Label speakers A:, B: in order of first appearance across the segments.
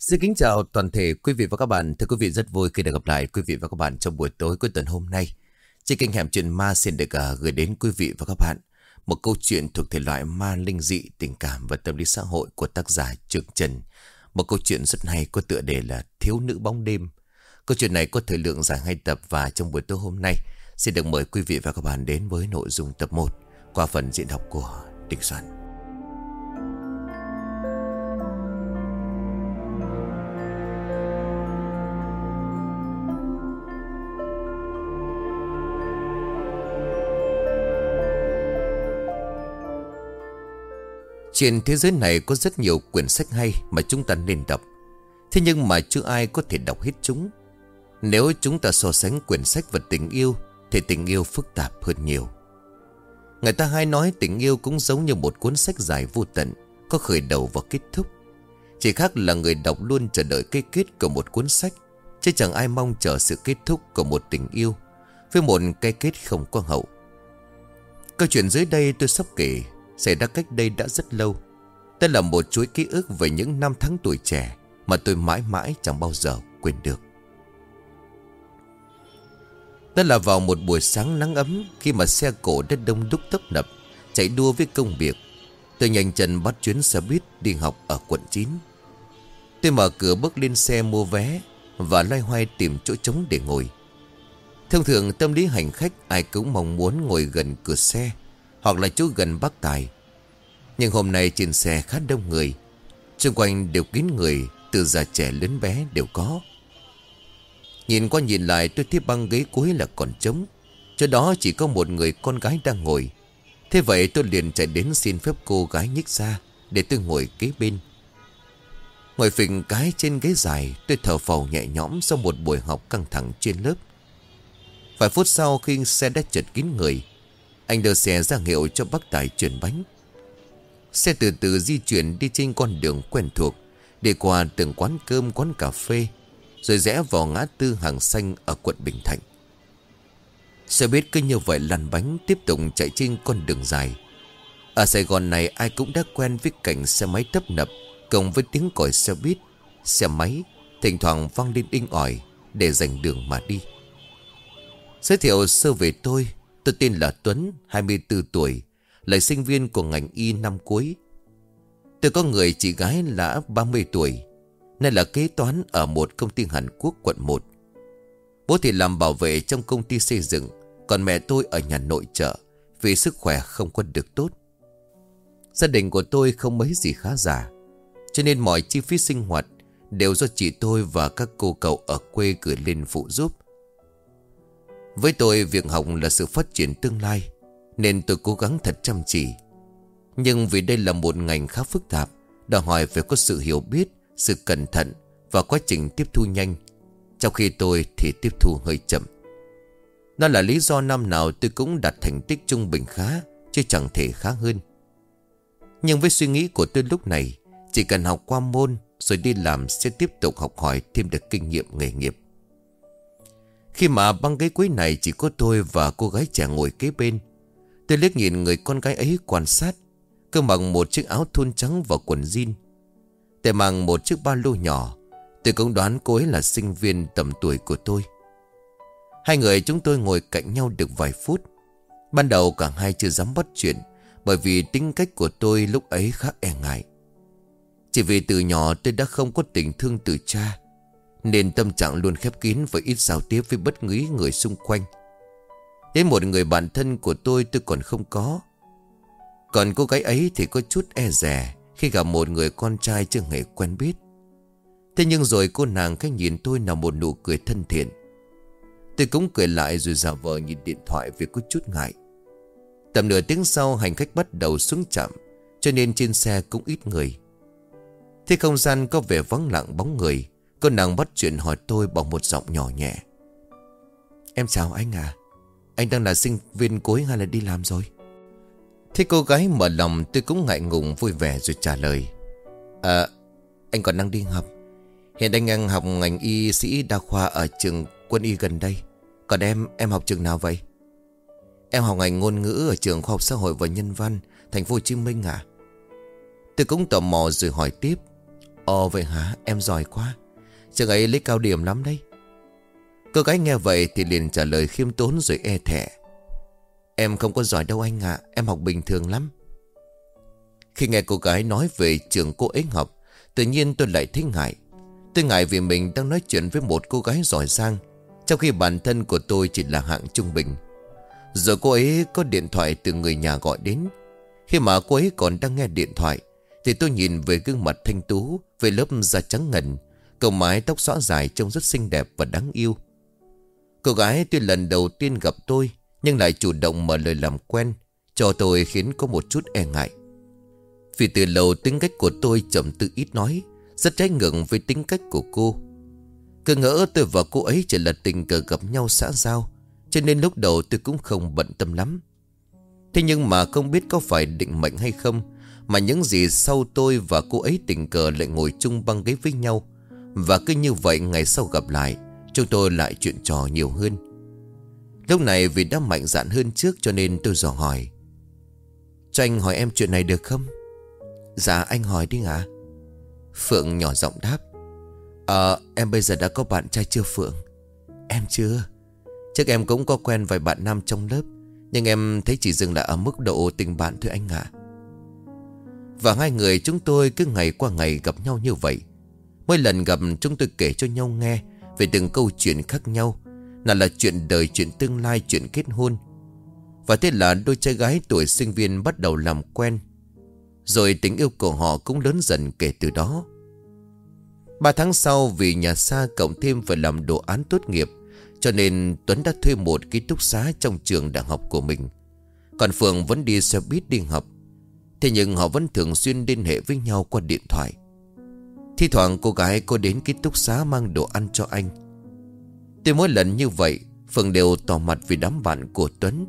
A: Xin kính chào toàn thể quý vị và các bạn. Thưa quý vị, rất vui khi được gặp lại quý vị và các bạn trong buổi tối cuối tuần hôm nay. Trên kênh Hẻm Chuyện Ma xin được gửi đến quý vị và các bạn một câu chuyện thuộc thể loại ma linh dị, tình cảm và tâm lý xã hội của tác giả Trương Trần. Một câu chuyện rất hay có tựa đề là Thiếu nữ bóng đêm. Câu chuyện này có thời lượng dài 2 tập và trong buổi tối hôm nay xin được mời quý vị và các bạn đến với nội dung tập 1 qua phần diễn đọc của Đình Soạn. Trên thế giới này có rất nhiều quyển sách hay mà chúng ta nên đọc. Thế nhưng mà chưa ai có thể đọc hết chúng. Nếu chúng ta so sánh quyển sách và tình yêu thì tình yêu phức tạp hơn nhiều. Người ta hay nói tình yêu cũng giống như một cuốn sách dài vô tận, có khởi đầu và kết thúc. Chỉ khác là người đọc luôn chờ đợi cái kết của một cuốn sách, chứ chẳng ai mong chờ sự kết thúc của một tình yêu với một cái kết không có hậu. Câu chuyện dưới đây tôi sắp kể xảy ra cách đây đã rất lâu. Đây là một chuỗi ký ức về những năm tháng tuổi trẻ mà tôi mãi mãi chẳng bao giờ quên được. Đó là vào một buổi sáng nắng ấm, khi mà xe cộ đã đông đúc tấp nập chạy đua với công việc. Tôi nhanh chân bắt chuyến xe buýt đi học ở quận 9. Tôi mở cửa bước lên xe mua vé và loay hoay tìm chỗ trống để ngồi. Thông thường tâm lý hành khách ai cũng mong muốn ngồi gần cửa xe hoặc là chỗ gần bác tài. Nhưng hôm nay trên xe khá đông người, xung quanh đều kín người, từ già trẻ lớn bé đều có. Nhìn qua nhìn lại tôi thấy băng ghế cuối là còn trống, chỗ đó chỉ có một người con gái đang ngồi. Thế vậy tôi liền chạy đến xin phép cô gái nhích ra để tôi ngồi kế bên. Ngồi phình cái trên ghế dài, tôi thở phào nhẹ nhõm sau một buổi học căng thẳng trên lớp. Vài phút sau khi xe đã chật kín người, anh đưa xe ra hiệu cho bác tài chuyển bánh. Xe từ từ di chuyển đi trên con đường quen thuộc, đi qua từng quán cơm, quán cà phê, rồi rẽ vào ngã tư Hàng Xanh ở quận Bình Thạnh. Xe buýt cứ như vậy lăn bánh tiếp tục chạy trên con đường dài. Ở Sài Gòn này ai cũng đã quen với cảnh xe máy tấp nập, cộng với tiếng còi xe buýt, xe máy thỉnh thoảng vang lên inh ỏi để dành đường mà đi. Giới thiệu sơ về tôi tên là Tuấn, 24 tuổi, là sinh viên của ngành y năm cuối. Tôi có người chị gái là 30 tuổi, nay là kế toán ở một công ty Hàn Quốc quận 1. Bố thì làm bảo vệ trong công ty xây dựng, còn mẹ tôi ở nhà nội trợ vì sức khỏe không có được tốt. Gia đình của tôi không mấy gì khá giả, cho nên mọi chi phí sinh hoạt đều do chị tôi và các cô cậu ở quê gửi lên phụ giúp. Với tôi việc học là sự phát triển tương lai, nên tôi cố gắng thật chăm chỉ. Nhưng vì đây là một ngành khá phức tạp, đòi hỏi phải có sự hiểu biết, sự cẩn thận và quá trình tiếp thu nhanh, trong khi tôi thì tiếp thu hơi chậm. Đó là lý do năm nào tôi cũng đạt thành tích trung bình khá, chứ chẳng thể khá hơn. Nhưng với suy nghĩ của tôi lúc này, chỉ cần học qua môn rồi đi làm sẽ tiếp tục học hỏi thêm được kinh nghiệm nghề nghiệp. Khi mà băng ghế cuối này chỉ có tôi và cô gái trẻ ngồi kế bên, tôi liếc nhìn người con gái ấy quan sát. Cô mặc một chiếc áo thun trắng và quần jean, tay mang một chiếc ba lô nhỏ. Tôi cũng đoán cô ấy là sinh viên tầm tuổi của tôi. Hai người chúng tôi ngồi cạnh nhau được vài phút. Ban đầu cả hai chưa dám bắt chuyện, bởi vì tính cách của tôi lúc ấy khá e ngại. Chỉ vì từ nhỏ tôi đã không có tình thương từ cha, nên tâm trạng luôn khép kín và ít giao tiếp với bất cứ người xung quanh. Đến một người bạn thân của tôi còn không có. Còn cô gái ấy thì có chút e dè khi gặp một người con trai chưa hề quen biết. Thế nhưng rồi cô nàng cái nhìn tôi là một nụ cười thân thiện. Tôi cũng cười lại rồi giả vờ nhìn điện thoại vì có chút ngại. Tầm nửa tiếng sau hành khách bắt đầu xuống trạm, cho nên trên xe cũng ít người. Thế không gian có vẻ vắng lặng bóng người, cô nàng bắt chuyện hỏi tôi bằng một giọng nhỏ nhẹ. Em chào anh à, anh đang là sinh viên cuối hay là đi làm rồi? Thế cô gái mở lòng, tôi cũng ngại ngùng vui vẻ rồi trả lời. Anh còn đang đi học. Hiện anh đang học ngành y sĩ đa khoa ở trường quân y gần đây. Còn em học trường nào vậy? Em học ngành ngôn ngữ ở trường khoa học xã hội và nhân văn thành phố Hồ Chí Minh à? Tôi cũng tò mò rồi hỏi tiếp. Ồ vậy hả, em giỏi quá. Trường ấy lấy cao điểm lắm đấy. Cô gái nghe vậy thì liền trả lời khiêm tốn rồi e thẹn. Em không có giỏi đâu anh ạ, em học bình thường lắm. Khi nghe cô gái nói về trường cô ấy học, tự nhiên tôi lại thấy ngại. Tôi ngại vì mình đang nói chuyện với một cô gái giỏi giang, trong khi bản thân của tôi chỉ là hạng trung bình. Rồi cô ấy có điện thoại từ người nhà gọi đến. Khi mà cô ấy còn đang nghe điện thoại thì tôi nhìn về gương mặt thanh tú với lớp da trắng ngần, cầu mái tóc xõa dài trông rất xinh đẹp và đáng yêu. Cô gái tuy lần đầu tiên gặp tôi nhưng lại chủ động mở lời làm quen, cho tôi khiến có một chút e ngại. Vì từ lâu tính cách của tôi trầm tư ít nói, rất trái ngược với tính cách của cô. Cứ ngỡ tôi và cô ấy chỉ là tình cờ gặp nhau xã giao, cho nên lúc đầu tôi cũng không bận tâm lắm. Thế nhưng mà không biết có phải định mệnh hay không, mà những gì sau tôi và cô ấy tình cờ lại ngồi chung băng ghế với nhau. Và cứ như vậy ngày sau gặp lại, chúng tôi lại chuyện trò nhiều hơn. Lúc này vì đã mạnh dạn hơn trước cho nên tôi dò hỏi. Cho anh hỏi em chuyện này được không? Dạ anh hỏi đi ạ. Phượng nhỏ giọng đáp. Em bây giờ đã có bạn trai chưa Phượng? Em chưa. Trước em cũng có quen vài bạn nam trong lớp, nhưng em thấy chỉ dừng lại ở mức độ tình bạn thôi anh ạ. Và hai người chúng tôi cứ ngày qua ngày gặp nhau như vậy. Mỗi lần gặp chúng tôi kể cho nhau nghe về từng câu chuyện khác nhau, nào là chuyện đời, chuyện tương lai, chuyện kết hôn. Và thế là đôi trai gái tuổi sinh viên bắt đầu làm quen. Rồi tình yêu của họ cũng lớn dần kể từ đó. 3 tháng sau, vì nhà xa cộng thêm phải làm đồ án tốt nghiệp, cho nên Tuấn đã thuê một ký túc xá trong trường đại học của mình. Còn Phượng vẫn đi xe buýt đi học. Thế nhưng họ vẫn thường xuyên liên hệ với nhau qua điện thoại. Thi thoảng cô gái có đến ký túc xá mang đồ ăn cho anh. Từ mỗi lần như vậy, Phượng đều tỏ mặt vì đám bạn của Tuấn.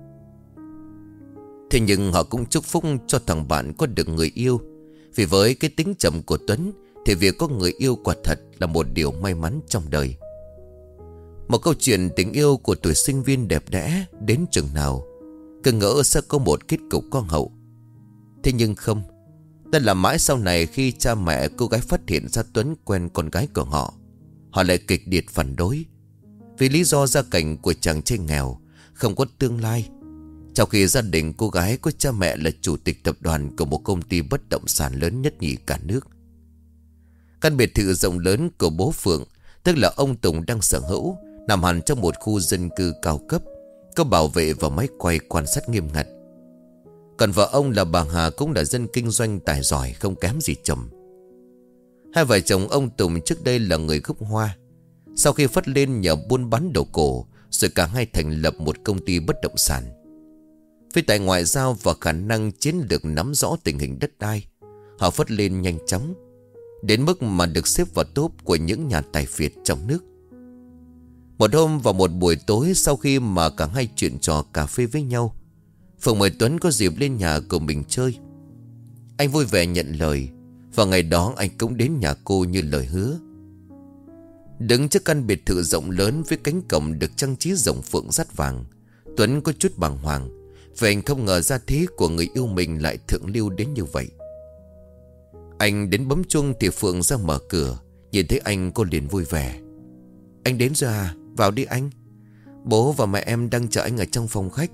A: Thế nhưng họ cũng chúc phúc cho thằng bạn có được người yêu. Vì với cái tính chậm của Tuấn thì việc có người yêu quả thật là một điều may mắn trong đời. Một câu chuyện tình yêu của tuổi sinh viên đẹp đẽ đến chừng nào, cứ ngỡ sẽ có một kết cục có hậu. Thế nhưng không. Đó là mãi sau này khi cha mẹ cô gái phát hiện ra Tuấn quen con gái của họ, họ lại kịch liệt phản đối. Vì lý do gia cảnh của chàng trai nghèo, không có tương lai, trong khi gia đình cô gái có cha mẹ là chủ tịch tập đoàn của một công ty bất động sản lớn nhất nhì cả nước. Căn biệt thự rộng lớn của bố Phượng, tức là ông Tùng đang sở hữu, nằm hẳn trong một khu dân cư cao cấp, có bảo vệ và máy quay quan sát nghiêm ngặt. Còn vợ ông là bà Hà cũng là dân kinh doanh tài giỏi không kém gì chồng. Hai vợ chồng ông Tùng trước đây là người gốc Hoa. Sau khi phất lên nhờ buôn bán đồ cổ, rồi cả hai thành lập một công ty bất động sản. Với tài ngoại giao và khả năng chiến lược nắm rõ tình hình đất đai, họ phất lên nhanh chóng, đến mức mà được xếp vào top của những nhà tài phiệt trong nước. Một hôm vào một buổi tối, sau khi mà cả hai chuyện trò cà phê với nhau, Phượng mời Tuấn có dịp lên nhà của mình chơi. Anh vui vẻ nhận lời, và ngày đó anh cũng đến nhà cô như lời hứa. Đứng trước căn biệt thự rộng lớn với cánh cổng được trang trí rồng phượng sắt vàng, Tuấn có chút bàng hoàng, vì anh không ngờ gia thế của người yêu mình lại thượng lưu đến như vậy. Anh đến bấm chuông thì Phượng ra mở cửa. Nhìn thấy anh cô liền vui vẻ. Anh đến rồi à? Vào đi anh. Bố và mẹ em đang chờ anh ở trong phòng khách.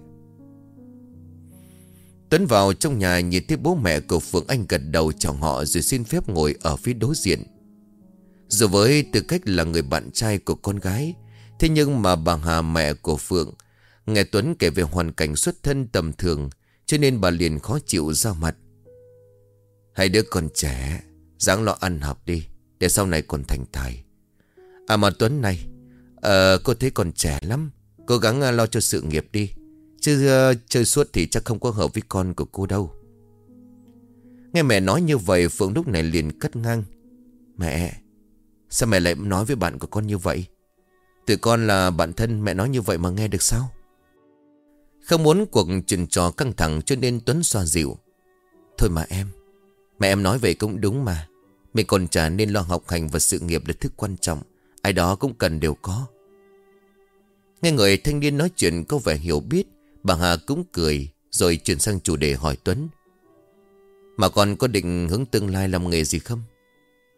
A: Tuấn vào trong nhà nhìn thấy bố mẹ của Phượng, anh gật đầu chào họ rồi xin phép ngồi ở phía đối diện. Dù với tư cách là người bạn trai của con gái, thế nhưng mà bà Hà, mẹ của Phượng, nghe Tuấn kể về hoàn cảnh xuất thân tầm thường, cho nên bà liền khó chịu ra mặt. Hai đứa còn trẻ, ráng lo ăn học đi, để sau này còn thành tài. À mà Tuấn này, cô thấy còn trẻ lắm, cố gắng lo cho sự nghiệp đi. Chứ chơi suốt thì chắc không có hợp với con của cô đâu. Nghe mẹ nói như vậy, Phượng lúc này liền cắt ngang. Mẹ, sao mẹ lại nói với bạn của con như vậy? Tụi con là bạn thân, mẹ nói như vậy mà nghe được sao? Không muốn cuộc chuyện trò căng thẳng cho nên Tuấn xoa dịu. Thôi mà em, mẹ em nói vậy cũng đúng mà. Mình còn trẻ nên lo học hành và sự nghiệp là thứ quan trọng, ai đó cũng cần đều có. Nghe người thanh niên nói chuyện có vẻ hiểu biết, bà Hà cũng cười rồi chuyển sang chủ đề hỏi Tuấn. Mà con có định hướng tương lai làm nghề gì không?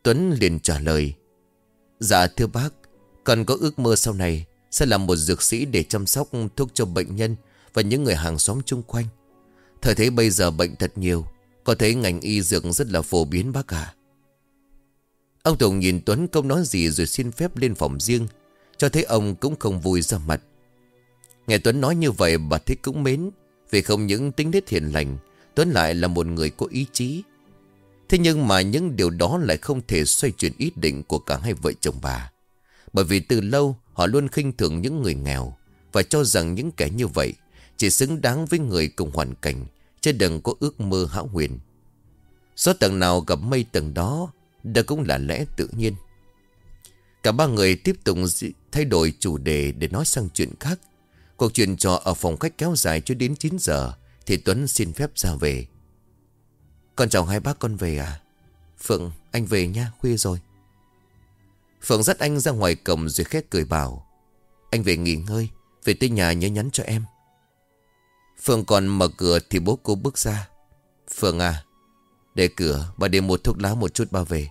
A: Tuấn liền trả lời: Dạ thưa bác, con có ước mơ sau này sẽ là một dược sĩ để chăm sóc thuốc cho bệnh nhân và những người hàng xóm chung quanh. Thời thế bây giờ bệnh thật nhiều, có thấy ngành y dược rất là phổ biến bác ạ. Ông Tùng nhìn Tuấn không nói gì rồi xin phép lên phòng riêng, cho thấy ông cũng không vui ra mặt. Nghe Tuấn nói như vậy bà thấy cũng mến, vì không những tính nết hiền lành, Tuấn lại là một người có ý chí. Thế nhưng mà những điều đó lại không thể xoay chuyển ý định của cả hai vợ chồng bà. Bởi vì từ lâu họ luôn khinh thường những người nghèo và cho rằng những kẻ như vậy chỉ xứng đáng với người cùng hoàn cảnh, chứ đừng có ước mơ hão huyền. Gió tầng nào gặp mây tầng đó, đó cũng là lẽ tự nhiên. Cả ba người tiếp tục thay đổi chủ đề để nói sang chuyện khác. Cuộc chuyện trò ở phòng khách kéo dài cho đến 9 giờ thì Tuấn xin phép ra về. Con chào hai bác, con về à? Phượng, anh về nha, khuya rồi. Phượng dắt anh ra ngoài cổng rồi khét cười bảo: Anh về nghỉ ngơi, về tới nhà nhớ nhắn cho em. Phượng còn mở cửa thì bố cô bước ra: Phượng à, để cửa, bà để một thuốc lá một chút ba về.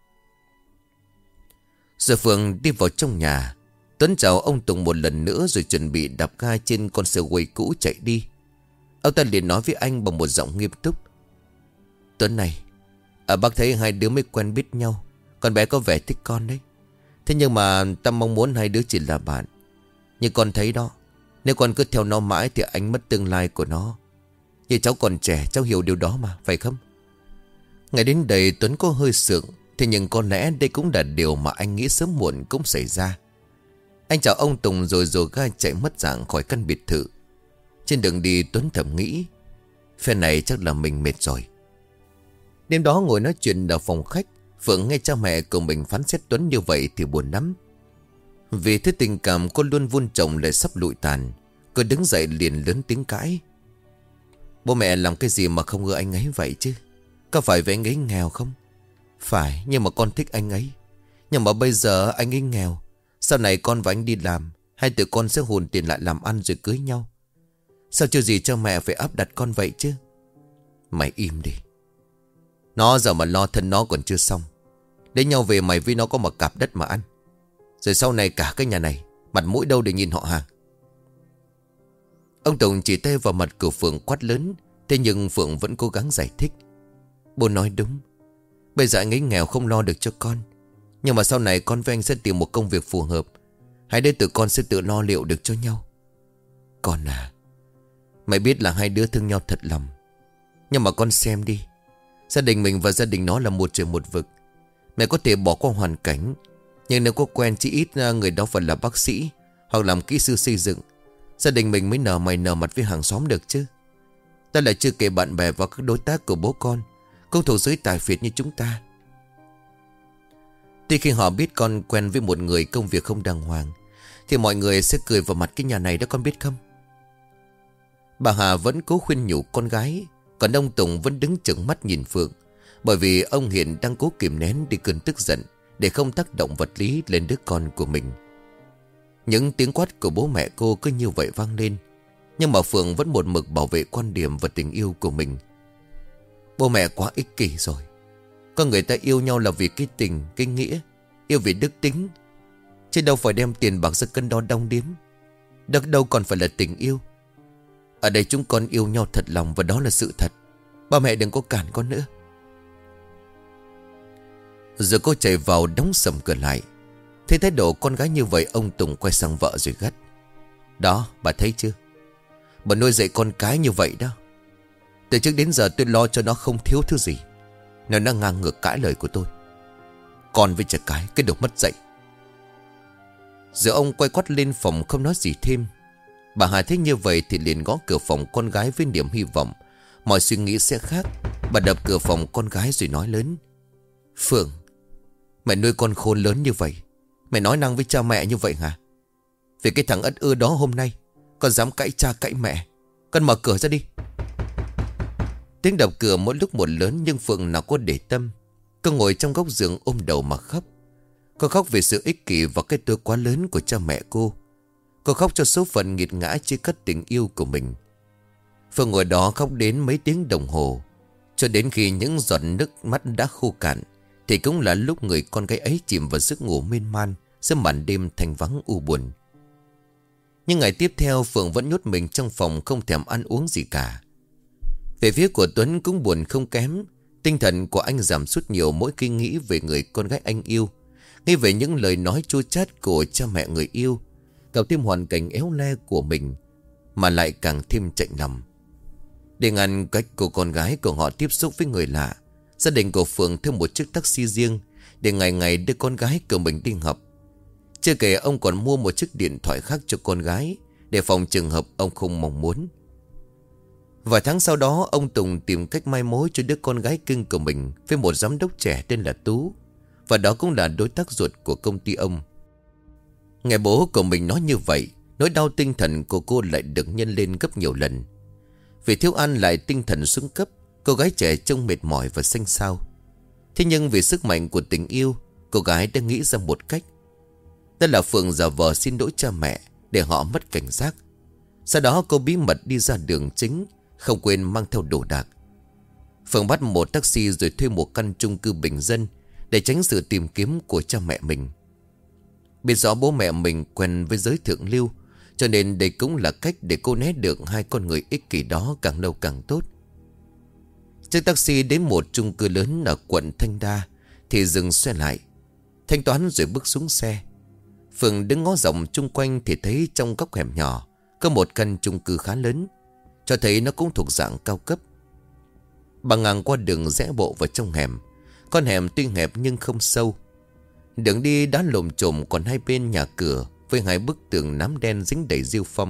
A: Rồi Phượng đi vào trong nhà. Tuấn chào ông Tùng một lần nữa rồi chuẩn bị đạp ga trên con xe quay cũ chạy đi. Ông ta liền nói với anh bằng một giọng nghiêm túc: Tuấn này, bác thấy hai đứa mới quen biết nhau, con bé có vẻ thích con đấy. Thế nhưng mà ta mong muốn hai đứa chỉ là bạn. Nhưng con thấy đó, nếu con cứ theo nó mãi thì anh mất tương lai của nó. Như cháu còn trẻ, cháu hiểu điều đó mà, phải không? Ngày đến đây Tuấn có hơi sượng. Thế nhưng có lẽ đây cũng là điều mà anh nghĩ sớm muộn cũng xảy ra. Anh chào ông Tùng rồi dồ ga chạy mất dạng khỏi căn biệt thự. Trên đường đi Tuấn thầm nghĩ: phen này chắc là mình mệt rồi. Đêm đó ngồi nói chuyện ở phòng khách, Phượng nghe cha mẹ của mình phán xét Tuấn như vậy thì buồn lắm. Vì thứ tình cảm cô luôn vun trồng lại sắp lụi tàn, cô đứng dậy liền lớn tiếng cãi: Bố mẹ làm cái gì mà không ưa anh ấy vậy chứ? Có phải vì anh ấy nghèo không? Phải, nhưng mà con thích anh ấy. Nhưng mà bây giờ anh ấy nghèo, sau này con và anh đi làm, hai tụi con sẽ hùn tiền lại làm ăn rồi cưới nhau. Sao chưa gì cho mẹ phải áp đặt con vậy chứ? Mày im đi. Nó giờ mà lo thân nó còn chưa xong. Lấy nhau về mày với nó có một cặp đất mà ăn. Rồi sau này cả cái nhà này mặt mũi đâu để nhìn họ hàng. Ông Tùng chỉ tay vào mặt của Phượng quát lớn. Thế nhưng Phượng vẫn cố gắng giải thích: Bố nói đúng. Bây giờ anh ấy nghèo không lo được cho con, nhưng mà sau này con với anh sẽ tìm một công việc phù hợp. Hai đứa tụi con sẽ tự lo liệu được cho nhau. Con à, mày biết là hai đứa thương nhau thật lòng. Nhưng mà con xem đi, gia đình mình và gia đình nó là một trời một vực. Mẹ có thể bỏ qua hoàn cảnh, nhưng nếu có quen chỉ ít người đó phải là bác sĩ hoặc làm kỹ sư xây dựng, gia đình mình mới nở mày nở mặt với hàng xóm được chứ. Ta lại chưa kể bạn bè và các đối tác của bố con cũng thuộc giới tài phiệt như chúng ta. Tuy khi họ biết con quen với một người công việc không đàng hoàng thì mọi người sẽ cười vào mặt cái nhà này đó, con biết không? Bà Hà vẫn cố khuyên nhủ con gái, còn ông Tùng vẫn đứng trừng mắt nhìn Phượng. Bởi vì ông hiện đang cố kìm nén đi cơn tức giận để không tác động vật lý lên đứa con của mình. Những tiếng quát của bố mẹ cô cứ như vậy vang lên, nhưng mà Phượng vẫn một mực bảo vệ quan điểm và tình yêu của mình. Bố mẹ quá ích kỷ rồi. Con người ta yêu nhau là vì cái tình, cái nghĩa, yêu vì đức tính, chứ đâu phải đem tiền bạc ra cân đo đong đếm. Đâu còn phải là tình yêu. Ở đây chúng con yêu nhau thật lòng và đó là sự thật. Ba mẹ đừng có cản con nữa. Rồi cô chạy vào đóng sầm cửa lại. Thấy thái độ con gái như vậy, ông Tùng quay sang vợ rồi gắt: Đó, bà thấy chưa? Bà nuôi dạy con cái như vậy đó. Từ trước đến giờ tôi lo cho nó không thiếu thứ gì, nó ngang ngược cãi lời của tôi. Con với trẻ cái đồ mất dạy. Rồi ông quay quắt lên phòng không nói gì thêm. Bà Hà thấy như vậy thì liền gõ cửa phòng con gái với niềm hy vọng mọi suy nghĩ sẽ khác. Bà đập cửa phòng con gái rồi nói lớn: Phượng, mẹ nuôi con khôn lớn như vậy, mẹ nói năng với cha mẹ như vậy hả? Vì cái thằng ất ư đó hôm nay con dám cãi cha cãi mẹ. Con mở cửa ra đi. Tiếng đập cửa mỗi lúc một lớn, nhưng Phượng nào có để tâm. Cô ngồi trong góc giường ôm đầu mà khóc. Cô khóc vì sự ích kỷ và cái tôi quá lớn của cha mẹ cô. Cô khóc cho số phận nghiệt ngã chia cắt tình yêu của mình. Phượng ngồi đó khóc đến mấy tiếng đồng hồ, cho đến khi những giọt nước mắt đã khô cạn thì cũng là lúc người con gái ấy chìm vào giấc ngủ miên man giữa màn đêm thanh vắng u buồn. Nhưng ngày tiếp theo Phượng vẫn nhốt mình trong phòng, không thèm ăn uống gì cả. Về phía của Tuấn cũng buồn không kém. Tinh thần của anh giảm sút nhiều mỗi khi nghĩ về người con gái anh yêu, nghĩ về những lời nói chua chát của cha mẹ người yêu, cộng thêm hoàn cảnh éo le của mình, mà lại càng thêm chạnh lòng. Để ngăn cách cô con gái của họ tiếp xúc với người lạ, gia đình của Phượng thuê một chiếc taxi riêng để ngày ngày đưa con gái của mình đi học. Chưa kể ông còn mua một chiếc điện thoại khác cho con gái, để phòng trường hợp ông không mong muốn. Vài tháng sau đó, ông Tùng tìm cách mai mối cho đứa con gái cưng của mình với một giám đốc trẻ tên là Tú, và đó cũng là đối tác ruột của công ty ông. Nghe bố của mình nói như vậy, nỗi đau tinh thần của cô lại được nhân lên gấp nhiều lần. Vì thiếu ăn lại tinh thần xuống cấp, cô gái trẻ trông mệt mỏi và xanh xao. Thế nhưng vì sức mạnh của tình yêu, cô gái đã nghĩ ra một cách. Đó là Phượng giả vờ xin lỗi cha mẹ để họ mất cảnh giác. Sau đó cô bí mật đi ra đường chính, không quên mang theo đồ đạc. Phượng bắt một taxi rồi thuê một căn chung cư bình dân để tránh sự tìm kiếm của cha mẹ mình. Biết rõ bố mẹ mình quen với giới thượng lưu, cho nên đây cũng là cách để cô né được hai con người ích kỷ đó càng lâu càng tốt. Chiếc taxi đến một chung cư lớn ở quận Thanh Đa thì dừng xe lại, thanh toán rồi bước xuống xe. Phượng đứng ngó rộng chung quanh thì thấy trong góc hẻm nhỏ có một căn chung cư khá lớn, cho thấy nó cũng thuộc dạng cao cấp. Bà ngang qua đường rẽ bộ vào trong hẻm. Con hẻm tuy hẹp nhưng không sâu. Đường đi đá lồm chồm, còn hai bên nhà cửa với hai bức tường nám đen dính đầy rêu phong.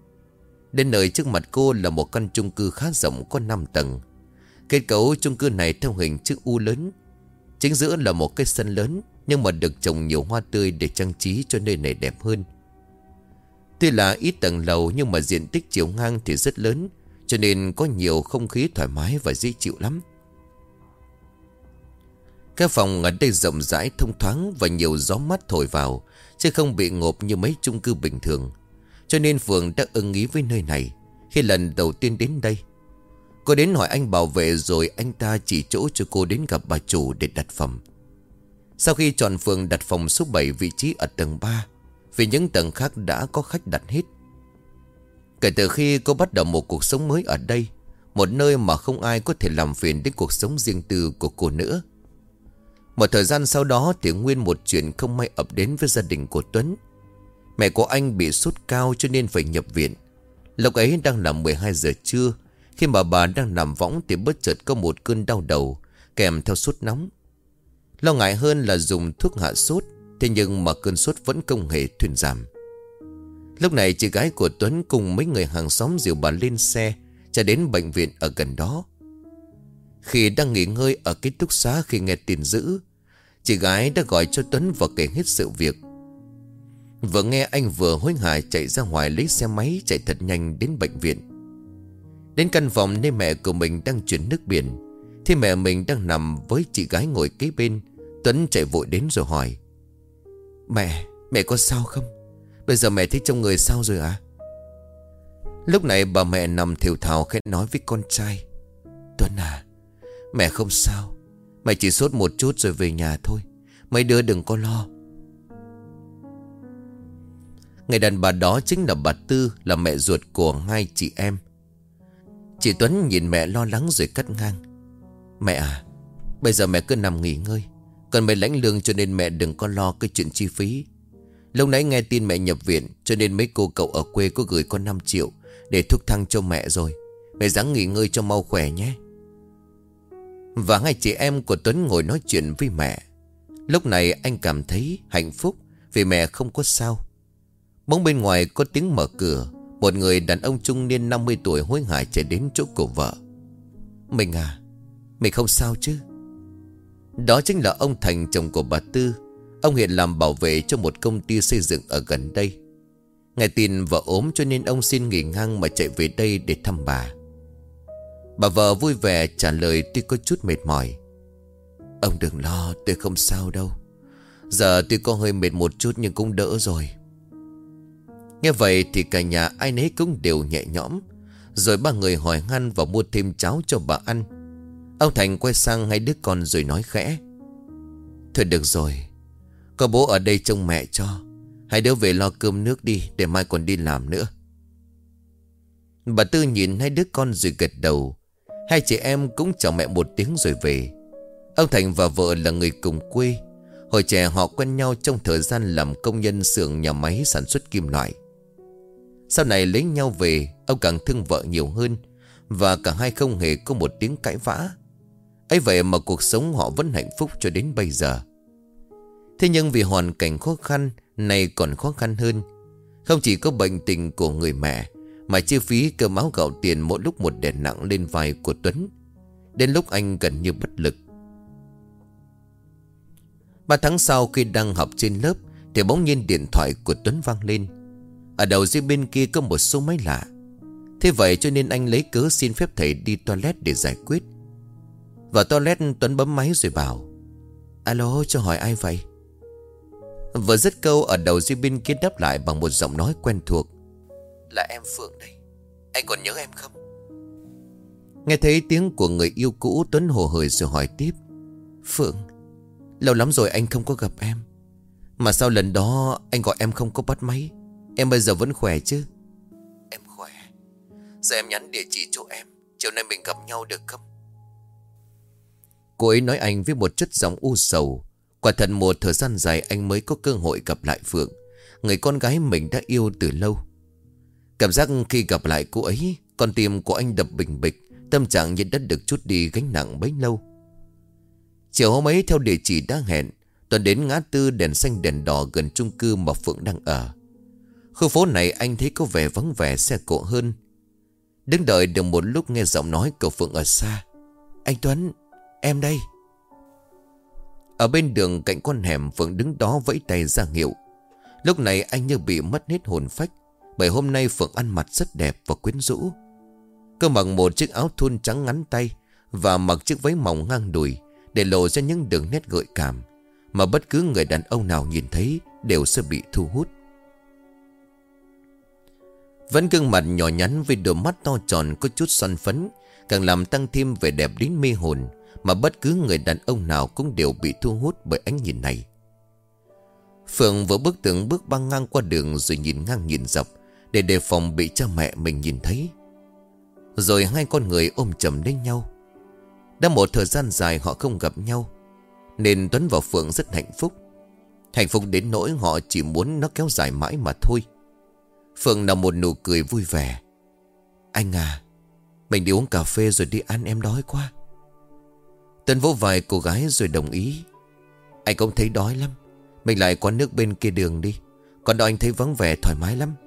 A: Đến nơi trước mặt cô là một căn chung cư khá rộng, có 5 tầng. Kết cấu chung cư này theo hình chữ U lớn. Chính giữa là một cái sân lớn, nhưng mà được trồng nhiều hoa tươi để trang trí cho nơi này đẹp hơn. Tuy là ít tầng lầu nhưng mà diện tích chiều ngang thì rất lớn, cho nên có nhiều không khí thoải mái và dễ chịu lắm. Cái phòng ở đây rộng rãi, thông thoáng và nhiều gió mát thổi vào, chứ không bị ngộp như mấy chung cư bình thường. Cho nên Phượng đã ưng ý với nơi này khi lần đầu tiên đến đây. Cô đến hỏi anh bảo vệ rồi anh ta chỉ chỗ cho cô đến gặp bà chủ để đặt phòng. Sau khi chọn Phượng đặt phòng số 7, vị trí ở tầng 3, vì những tầng khác đã có khách đặt hết. Kể từ khi cô bắt đầu một cuộc sống mới ở đây, một nơi mà không ai có thể làm phiền đến cuộc sống riêng tư của cô nữa. Một thời gian sau đó thì nguyên một chuyện không may ập đến với gia đình của Tuấn. Mẹ của anh bị sốt cao cho nên phải nhập viện. Lúc ấy đang là 12 giờ trưa. Khi mà bà đang nằm võng thì bất chợt có một cơn đau đầu kèm theo sốt nóng. Lo ngại hơn là dùng thuốc hạ sốt, thế nhưng mà cơn sốt vẫn không hề thuyên giảm. Lúc này chị gái của Tuấn cùng mấy người hàng xóm dìu bà lên xe chạy đến bệnh viện ở gần đó. Khi đang nghỉ ngơi ở ký túc xá, khi nghe tin dữ, chị gái đã gọi cho Tuấn và kể hết sự việc. Vừa nghe anh vừa hối hả chạy ra ngoài lấy xe máy chạy thật nhanh đến bệnh viện. Đến căn phòng nơi mẹ của mình đang chuyển nước biển thì mẹ mình đang nằm với chị gái ngồi kế bên. Tuấn chạy vội đến rồi hỏi: Mẹ có sao không? Bây giờ mẹ thấy trong người sao rồi à? Lúc này bà mẹ nằm thều thào khẽ nói với con trai: Tuấn à, mẹ không sao. Mẹ chỉ sốt một chút rồi về nhà thôi. Mấy đứa đừng có lo. Người đàn bà đó chính là bà Tư, là mẹ ruột của hai chị em. Chị Tuấn nhìn mẹ lo lắng rồi cắt ngang: Mẹ à, bây giờ mẹ cứ nằm nghỉ ngơi. Còn mẹ lãnh lương cho nên mẹ đừng có lo cái chuyện chi phí. Lúc nãy nghe tin mẹ nhập viện cho nên mấy cô cậu ở quê có gửi con 5 triệu để thuốc thang cho mẹ rồi. Mẹ ráng nghỉ ngơi cho mau khỏe nhé. Và hai chị em của Tuấn ngồi nói chuyện với mẹ. Lúc này anh cảm thấy hạnh phúc vì mẹ không có sao. Bỗng bên ngoài có tiếng mở cửa. Một người đàn ông trung niên 50 tuổi hối hả chạy đến chỗ của vợ. Mình à, mình không sao chứ? Đó chính là ông Thành, chồng của bà Tư. Ông hiện làm bảo vệ cho một công ty xây dựng ở gần đây. Nghe tin vợ ốm cho nên ông xin nghỉ ngang mà chạy về đây để thăm bà. Bà vợ vui vẻ trả lời tuy có chút mệt mỏi: Ông đừng lo, tôi không sao đâu. Giờ tuy có hơi mệt một chút nhưng cũng đỡ rồi. Nghe vậy thì cả nhà ai nấy cũng đều nhẹ nhõm. Rồi ba người hỏi han và mua thêm cháo cho bà ăn. Ông Thành quay sang hai đứa con rồi nói khẽ: Thôi được rồi, có bố ở đây trông mẹ cho. Hai đứa về lo cơm nước đi, để mai còn đi làm nữa. Bà Tư nhìn hai đứa con rồi gật đầu. Hai chị em cũng chào mẹ một tiếng rồi về. Ông Thành và vợ là người cùng quê. Hồi trẻ họ quen nhau trong thời gian làm công nhân xưởng nhà máy sản xuất kim loại. Sau này lấy nhau về, ông càng thương vợ nhiều hơn, và cả hai không hề có một tiếng cãi vã. ấy vậy mà cuộc sống họ vẫn hạnh phúc cho đến bây giờ. Thế nhưng vì hoàn cảnh khó khăn, nay còn khó khăn hơn. Không chỉ có bệnh tình của người mẹ, mà chi phí cơm áo gạo tiền mỗi lúc một đè nặng lên vai của Tuấn. Đến lúc anh gần như bất lực. 3 tháng sau, khi đang học trên lớp, thì bỗng nhiên điện thoại của Tuấn vang lên. Ở đầu dây bên kia có một số máy lạ. Thế vậy cho nên anh lấy cớ xin phép thầy đi toilet để giải quyết. Vào toilet, Tuấn bấm máy rồi bảo: Alo, cho hỏi ai vậy? Vừa dứt câu, ở đầu dây bên kia đáp lại bằng một giọng nói quen thuộc: Là em Phượng đây. Anh còn nhớ em không? Nghe thấy tiếng của người yêu cũ, Tuấn hồ hởi rồi hỏi tiếp: Phượng, lâu lắm rồi anh không có gặp em. Mà sao lần đó anh gọi em không có bắt máy? Em bây giờ vẫn khỏe chứ? Em khỏe. Giờ em nhắn địa chỉ chỗ em, chiều nay mình gặp nhau được không? Cô ấy nói anh với một chất giọng u sầu. Quả thật một thời gian dài anh mới có cơ hội gặp lại Phượng, người con gái mình đã yêu từ lâu. Cảm giác khi gặp lại cô ấy, con tim của anh đập bình bịch, tâm trạng như đã được trút đi gánh nặng bấy lâu. Chiều hôm ấy, theo địa chỉ đã hẹn, Tuấn đến ngã tư đèn xanh đèn đỏ gần chung cư mà Phượng đang ở. Khu phố này anh thấy có vẻ vắng vẻ xe cộ hơn. Đứng đợi được một lúc, nghe giọng nói của Phượng ở xa: Anh Tuấn, em đây. Ở bên đường cạnh con hẻm, Phượng đứng đó vẫy tay ra hiệu. Lúc này anh như bị mất hết hồn phách, bởi hôm nay Phượng ăn mặc rất đẹp và quyến rũ. Cô mặc một chiếc áo thun trắng ngắn tay và mặc chiếc váy mỏng ngang đùi, để lộ ra những đường nét gợi cảm mà bất cứ người đàn ông nào nhìn thấy đều sẽ bị thu hút. Vẫn gương mặt nhỏ nhắn với đôi mắt to tròn có chút son phấn, càng làm tăng thêm vẻ đẹp đến mê hồn, mà bất cứ người đàn ông nào cũng đều bị thu hút bởi ánh nhìn này. Phượng vừa bước từng bước băng ngang qua đường, rồi nhìn ngang nhìn dọc để đề phòng bị cha mẹ mình nhìn thấy. Rồi hai con người ôm chầm lấy nhau. Đã một thời gian dài họ không gặp nhau, nên Tuấn và Phượng rất hạnh phúc. Hạnh phúc đến nỗi họ chỉ muốn nó kéo dài mãi mà thôi. Phượng nở một nụ cười vui vẻ: Anh à, mình đi uống cà phê rồi đi ăn, em đói quá. Tuấn vỗ vai cô gái rồi đồng ý: Anh cũng thấy đói lắm, mình lại quán nước bên kia đường đi, còn đó anh thấy vắng vẻ thoải mái lắm.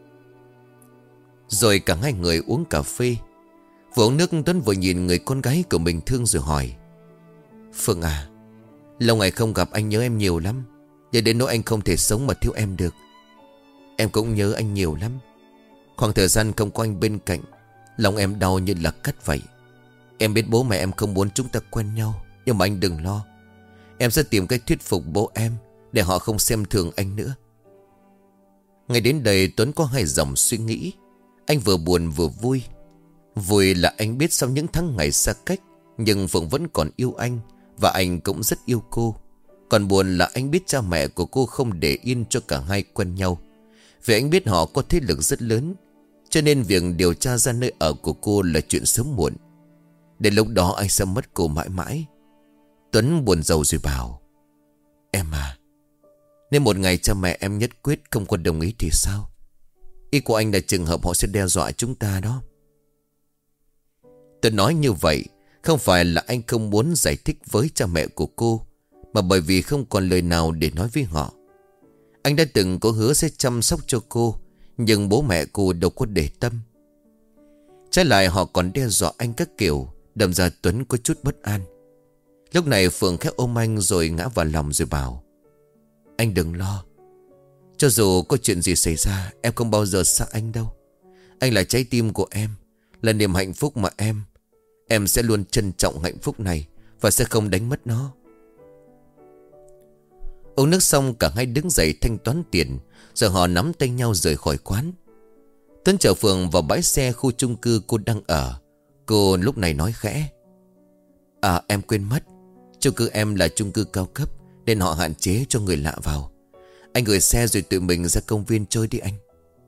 A: Rồi cả hai người uống cà phê. Vừa uống nước, Tuấn vừa nhìn người con gái của mình thương rồi hỏi: Phượng à, lâu ngày không gặp, anh nhớ em nhiều lắm. Để đến nỗi anh không thể sống mà thiếu em được. Em cũng nhớ anh nhiều lắm. Khoảng thời gian không có anh bên cạnh, lòng em đau như là cắt vậy. Em biết bố mẹ em không muốn chúng ta quen nhau, nhưng mà anh đừng lo. Em sẽ tìm cách thuyết phục bố em để họ không xem thường anh nữa. Ngay đến đây, Tuấn có hai dòng suy nghĩ. Anh vừa buồn vừa vui. Vui là anh biết sau những tháng ngày xa cách, nhưng Phượng vẫn còn yêu anh, và anh cũng rất yêu cô. Còn buồn là anh biết cha mẹ của cô không để yên cho cả hai quen nhau, vì anh biết họ có thế lực rất lớn. Cho nên việc điều tra ra nơi ở của cô là chuyện sớm muộn. Đến lúc đó anh sẽ mất cô mãi mãi. Tuấn buồn rầu rồi bảo: Em à, nếu một ngày cha mẹ em nhất quyết không có đồng ý thì sao? Ý của anh là trường hợp họ sẽ đe dọa chúng ta đó. Tuấn nói như vậy không phải là anh không muốn giải thích với cha mẹ của cô, mà bởi vì không còn lời nào để nói với họ. Anh đã từng có hứa sẽ chăm sóc cho cô, nhưng bố mẹ cô đâu có để tâm. Trái lại họ còn đe dọa anh các kiểu, đâm ra Tuấn có chút bất an. Lúc này Phượng khẽ ôm anh rồi ngã vào lòng rồi bảo: Anh đừng lo. Cho dù có chuyện gì xảy ra, em không bao giờ xa anh đâu. Anh là trái tim của em, là niềm hạnh phúc mà em sẽ luôn trân trọng hạnh phúc này và sẽ không đánh mất nó. Uống nước xong, cả hai đứng dậy thanh toán tiền, rồi họ nắm tay nhau rời khỏi quán. Tuấn chở Phượng vào bãi xe khu chung cư cô đang ở. Cô lúc này nói khẽ: Em quên mất, chung cư em là chung cư cao cấp, nên họ hạn chế cho người lạ vào. Anh gửi xe rồi tụi mình ra công viên chơi đi anh.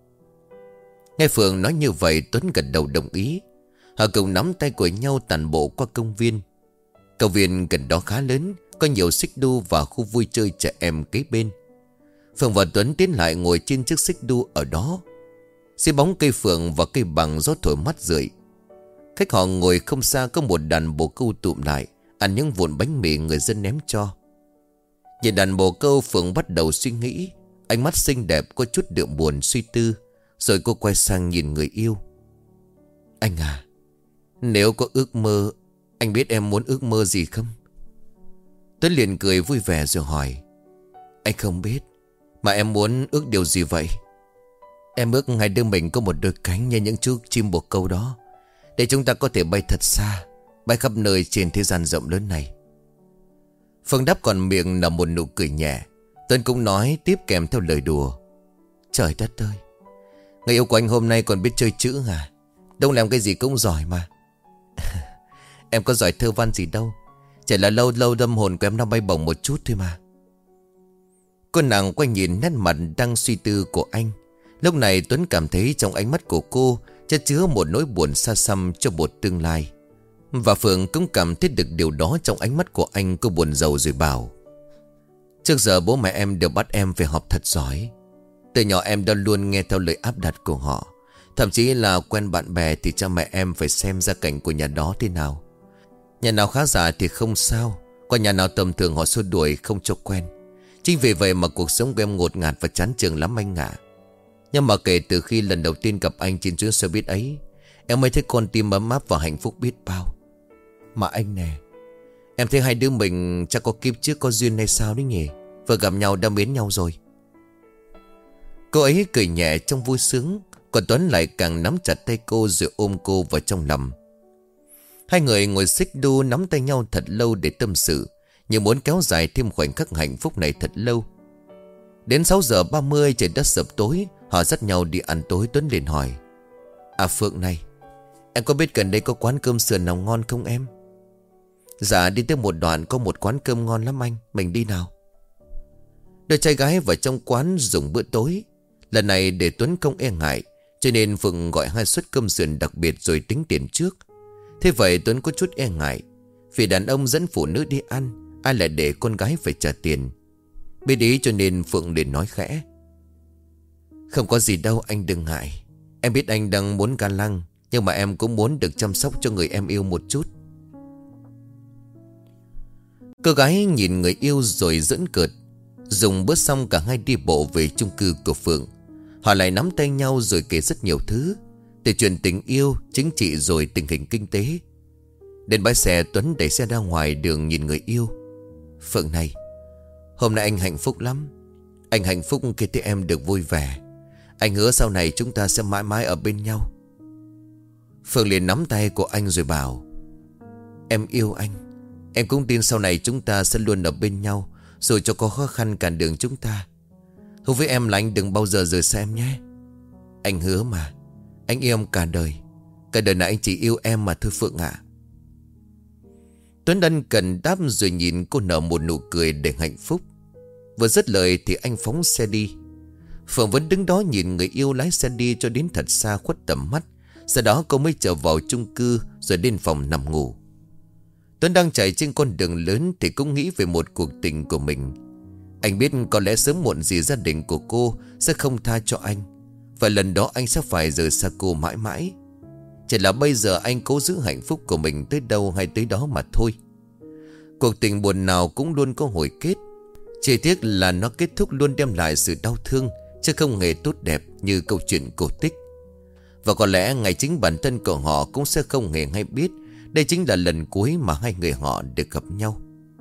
A: Nghe Phượng nói như vậy, Tuấn gật đầu đồng ý. Họ cùng nắm tay của nhau tản bộ qua công viên. Công viên gần đó khá lớn, có nhiều xích đu và khu vui chơi trẻ em kế bên. Phượng và Tuấn tiến lại ngồi trên chiếc xích đu ở đó. Dưới bóng cây phượng và cây bằng gió thổi mát rượi. Cách họ ngồi không xa có một đàn bồ câu tụm lại, ăn những vụn bánh mì người dân ném cho. Nhìn đàn bồ câu, Phượng bắt đầu suy nghĩ. Ánh mắt xinh đẹp có chút đượm buồn suy tư. Rồi cô quay sang nhìn người yêu. Anh à, nếu có ước mơ, anh biết em muốn ước mơ gì không? Tuấn liền cười vui vẻ rồi hỏi. Anh không biết. Mà em muốn ước điều gì vậy? Em ước hai đứa mình có một đôi cánh như những chú chim bồ câu đó, để chúng ta có thể bay thật xa, bay khắp nơi trên thế gian rộng lớn này. Phương đáp còn miệng là một nụ cười nhẹ. Tuấn cũng nói tiếp kèm theo lời đùa. Trời đất ơi, người yêu của anh hôm nay còn biết chơi chữ à? Đông làm cái gì cũng giỏi mà. Em có giỏi thơ văn gì đâu, chỉ là lâu lâu tâm hồn của em đang bay bổng một chút thôi mà. Cô nàng quay nhìn nét mặt đang suy tư của anh. Lúc này Tuấn cảm thấy trong ánh mắt của cô chất chứa một nỗi buồn xa xăm cho một tương lai. Và Phượng cũng cảm thấy được điều đó trong ánh mắt của anh. Cô buồn rầu rồi bảo. Trước giờ bố mẹ em đều bắt em phải học thật giỏi. Từ nhỏ em đã luôn nghe theo lời áp đặt của họ. Thậm chí là quen bạn bè thì cha mẹ em phải xem gia cảnh của nhà đó thế nào. Nhà nào khá giả thì không sao, còn nhà nào tầm thường họ xua đuổi không cho quen. Chính vì vậy mà cuộc sống của em ngột ngạt và chán chường lắm anh ạ. Nhưng mà kể từ khi lần đầu tiên gặp anh trên chuyến xe buýt ấy, em mới thấy con tim ấm áp và hạnh phúc biết bao. Mà anh nè, em thấy hai đứa mình chắc có kiếp trước có duyên hay sao đấy nhỉ? Vừa gặp nhau đã mến nhau rồi. Cô ấy cười nhẹ trong vui sướng, còn Tuấn lại càng nắm chặt tay cô rồi ôm cô vào trong lòng. Hai người ngồi xích đu nắm tay nhau thật lâu để tâm sự, như muốn kéo dài thêm khoảnh khắc hạnh phúc này thật lâu. Đến 6 giờ 30 trời đất sập tối, họ dắt nhau đi ăn tối. Tuấn liền hỏi. À Phượng này, em có biết gần đây có quán cơm sườn nào ngon không em? Dạ đi tới một đoạn có một quán cơm ngon lắm anh, mình đi nào. Đôi trai gái vào trong quán dùng bữa tối. Lần này để Tuấn không e ngại, cho nên Phượng gọi 2 suất cơm sườn đặc biệt rồi tính tiền trước. Thế vậy Tuấn có chút e ngại, vì đàn ông dẫn phụ nữ đi ăn, ai lại để con gái phải trả tiền. Biết ý cho nên Phượng liền nói khẽ. Không có gì đâu anh đừng ngại. Em biết anh đang muốn ga lăng, nhưng mà em cũng muốn được chăm sóc cho người em yêu một chút. Cô gái nhìn người yêu rồi giỡn cợt. Dùng bữa xong cả hai đi bộ về chung cư của Phượng. Họ lại nắm tay nhau rồi kể rất nhiều thứ, từ chuyện tình yêu, chính trị rồi tình hình kinh tế. Đến bãi xe Tuấn đẩy xe ra ngoài đường nhìn người yêu. Phượng này, hôm nay anh hạnh phúc lắm. Anh hạnh phúc khi thấy em được vui vẻ. Anh hứa sau này chúng ta sẽ mãi mãi ở bên nhau. Phượng liền nắm tay của anh rồi bảo. Em yêu anh. Em cũng tin sau này chúng ta sẽ luôn ở bên nhau, dù cho có khó khăn cản đường chúng ta. Hứa với em là anh đừng bao giờ rời xa em nhé. Anh hứa mà. Anh yêu em cả đời. Cả đời này anh chỉ yêu em mà thôi Phượng ạ. Tuấn ân cần đáp rồi nhìn cô nở một nụ cười để hạnh phúc. Vừa dứt lời thì anh phóng xe đi. Phượng vẫn đứng đó nhìn người yêu lái xe đi cho đến thật xa khuất tầm mắt. Sau đó cô mới trở vào chung cư rồi đến phòng nằm ngủ. Tuấn đang chạy trên con đường lớn thì cũng nghĩ về một cuộc tình của mình. Anh biết có lẽ sớm muộn gì gia đình của cô sẽ không tha cho anh, và lần đó anh sẽ phải rời xa cô mãi mãi. Chỉ là bây giờ anh cố giữ hạnh phúc của mình tới đâu hay tới đó mà thôi. Cuộc tình buồn nào cũng luôn có hồi kết, chỉ tiếc là nó kết thúc luôn đem lại sự đau thương, chứ không hề tốt đẹp như câu chuyện cổ tích. Và có lẽ ngay chính bản thân của họ cũng sẽ không hề hay biết đây chính là lần cuối mà hai người họ được gặp nhau.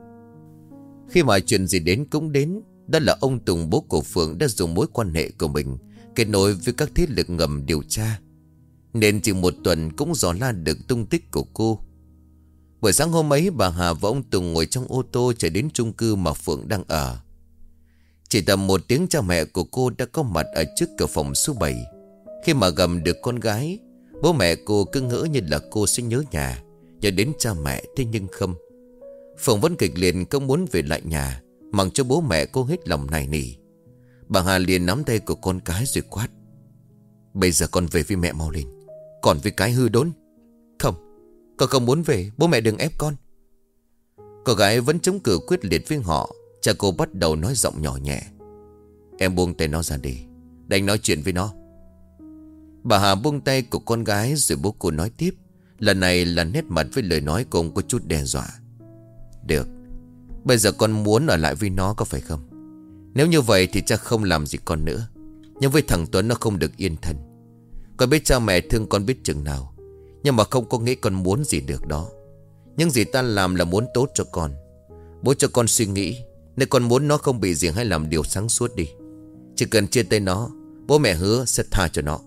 A: Khi mà chuyện gì đến cũng đến, đó là ông Tùng bố của Phượng đã dùng mối quan hệ của mình kết nối với các thế lực ngầm điều tra, nên chỉ một tuần cũng dò la được tung tích của cô. Buổi sáng hôm ấy, bà Hà và ông Tùng ngồi trong ô tô chạy đến chung cư mà Phượng đang ở. Chỉ tầm 1 tiếng cha mẹ của cô đã có mặt ở trước cửa phòng số 7. Khi mà gặp được con gái, bố mẹ cô cứ ngỡ như là cô sẽ nhớ nhà, nhớ đến cha mẹ. Thế nhưng không, Phượng vẫn kịch liệt không muốn về lại nhà, Mặc cho bố mẹ cô hết lòng nài nỉ. Bà Hà liền nắm tay của con cái rồi quát: Bây giờ con về với mẹ mau lên. Còn với cái hư đốn. Không, con không muốn về, bố mẹ đừng ép con. Cô gái vẫn chống cự quyết liệt với họ. Cha cô bắt đầu nói giọng nhỏ nhẹ: Em buông tay nó ra đi, để anh nói chuyện với nó. Bà Hà buông tay của con gái rồi bố cô nói tiếp. Lần này là nét mặt với lời nói của ông có chút đe dọa: Được, bây giờ con muốn ở lại với nó có phải không? Nếu như vậy thì cha không làm gì con nữa. Nhưng với thằng Tuấn nó không được yên thân. Con biết cha mẹ thương con biết chừng nào, nhưng mà không có nghĩ con muốn gì được đó. Những gì ta làm là muốn tốt cho con. Bố cho con suy nghĩ. Nếu con muốn nó không bị gì, hãy làm điều sáng suốt đi. Chỉ cần chia tay nó, bố mẹ hứa sẽ tha cho nó.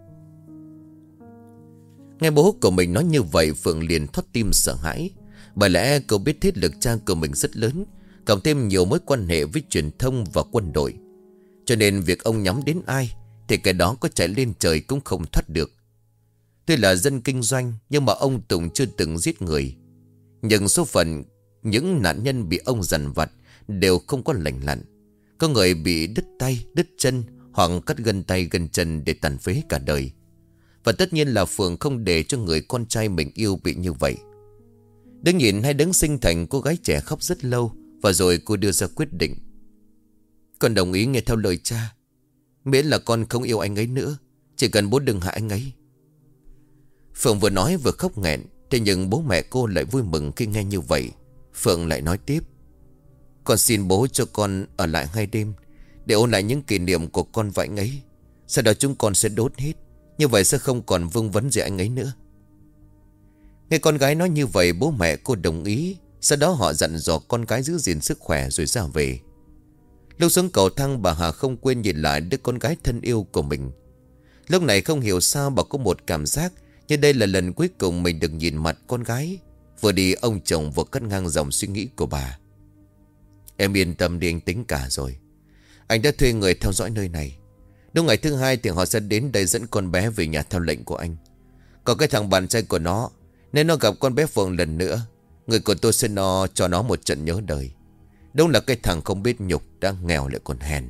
A: Nghe bố của mình nói như vậy, Phượng liền thót tim sợ hãi. Bởi lẽ cậu biết thế lực cha của mình rất lớn, cộng thêm nhiều mối quan hệ với truyền thông và quân đội. Cho nên việc ông nhắm đến ai thì cái đó có chạy lên trời cũng không thoát được. Tuy là dân kinh doanh, nhưng mà ông Tùng chưa từng giết người. Nhưng số phận những nạn nhân bị ông dằn vặt đều không có lành lặn. Có người bị đứt tay, đứt chân, hoặc cắt gân tay gân chân để tàn phế cả đời. Và tất nhiên là Phượng không để cho người con trai mình yêu bị như vậy. Đứng nhìn hai đấng sinh thành, cô gái trẻ khóc rất lâu. Và rồi cô đưa ra quyết định: Con đồng ý nghe theo lời cha, miễn là con không yêu anh ấy nữa. Chỉ cần bố đừng hại anh ấy. Phượng vừa nói vừa khóc nghẹn. Thế nhưng bố mẹ cô lại vui mừng khi nghe như vậy. Phượng lại nói tiếp: Con xin bố cho con ở lại 2 đêm để ôn lại những kỷ niệm của con và anh ấy. Sau đó chúng con sẽ đốt hết. Như vậy sẽ không còn vương vấn gì anh ấy nữa. Nghe con gái nói như vậy, bố mẹ cô đồng ý. Sau đó họ dặn dò con gái giữ gìn sức khỏe rồi ra về. Lúc xuống cầu thang, bà Hà không quên nhìn lại đứa con gái thân yêu của mình. Lúc này không hiểu sao bà có một cảm giác như đây là lần cuối cùng mình được nhìn mặt con gái. Vừa đi, ông chồng vừa cắt ngang dòng suy nghĩ của bà: Em yên tâm đi, anh tính cả rồi. Anh đã thuê người theo dõi nơi này. Đúng ngày thứ 2 thì họ sẽ đến đây dẫn con bé về nhà theo lệnh của anh. Còn cái thằng bạn trai của nó, nếu nó gặp con bé Phượng lần nữa, người của tôi sẽ cho nó một trận nhớ đời. Đúng là cái thằng không biết nhục, đã nghèo lại còn hèn.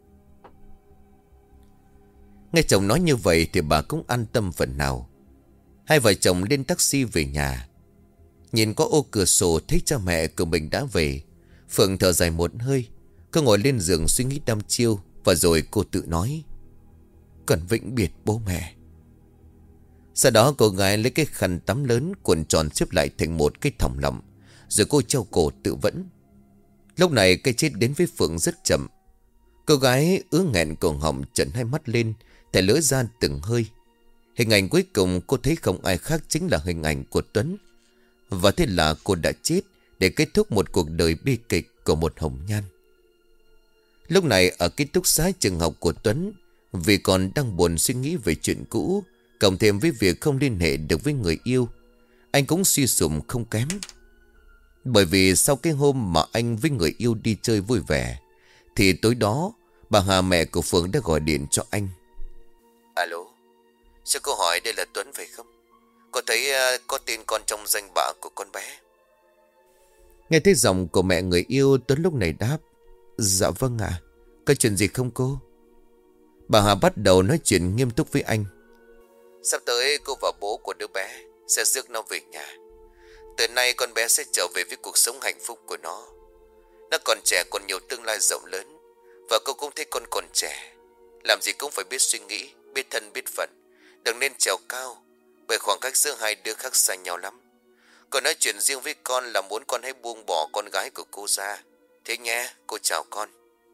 A: Nghe chồng nói như vậy thì bà cũng an tâm phần nào. Hai vợ chồng lên taxi về nhà. Nhìn qua ô cửa sổ thấy cha mẹ của mình đã về, Phượng thở dài một hơi. Cô ngồi lên giường suy nghĩ đăm chiêu. Và rồi cô tự nói: Cần vĩnh biệt bố mẹ. Sau đó cô gái lấy cái khăn tắm lớn cuộn tròn xếp lại thành một cái thòng lọng. Rồi cô treo cổ tự vẫn. Lúc này cái chết đến với Phượng rất chậm. Cô gái ứa nghẹn cổ họng, trợn hai mắt lên, thẻ lưỡi ra từng hơi. Hình ảnh cuối cùng cô thấy không ai khác chính là hình ảnh của Tuấn. Và thế là cô đã chết để kết thúc một cuộc đời bi kịch của một hồng nhan. Lúc này ở ký túc xá trường học của Tuấn, vì còn đang buồn suy nghĩ về chuyện cũ, cộng thêm với việc không liên hệ được với người yêu, anh cũng suy sụp không kém. Bởi vì sau cái hôm mà anh với người yêu đi chơi vui vẻ, thì tối đó bà Hà, mẹ của Phượng, đã gọi điện cho anh. Alo, sao cô hỏi đây là Tuấn phải không? Cô thấy có tên con trong danh bạ của con bé. Nghe thấy giọng của mẹ người yêu, Tuấn lúc này đáp: Dạ vâng ạ. Có chuyện gì không cô? Bà Hà bắt đầu nói chuyện nghiêm túc với anh. Sắp tới cô và bố của đứa bé sẽ rước nó về nhà. Từ nay con bé sẽ trở về với cuộc sống hạnh phúc của nó. Nó còn trẻ, còn nhiều tương lai rộng lớn. Và cô cũng thấy con còn trẻ. Làm gì cũng phải biết suy nghĩ, biết thân biết phận. Đừng nên trèo cao, bởi khoảng cách giữa hai đứa khác xa nhau lắm. Cô nói chuyện riêng với con là muốn con hãy buông bỏ con gái của cô ra. Thế nhé, cô chào con.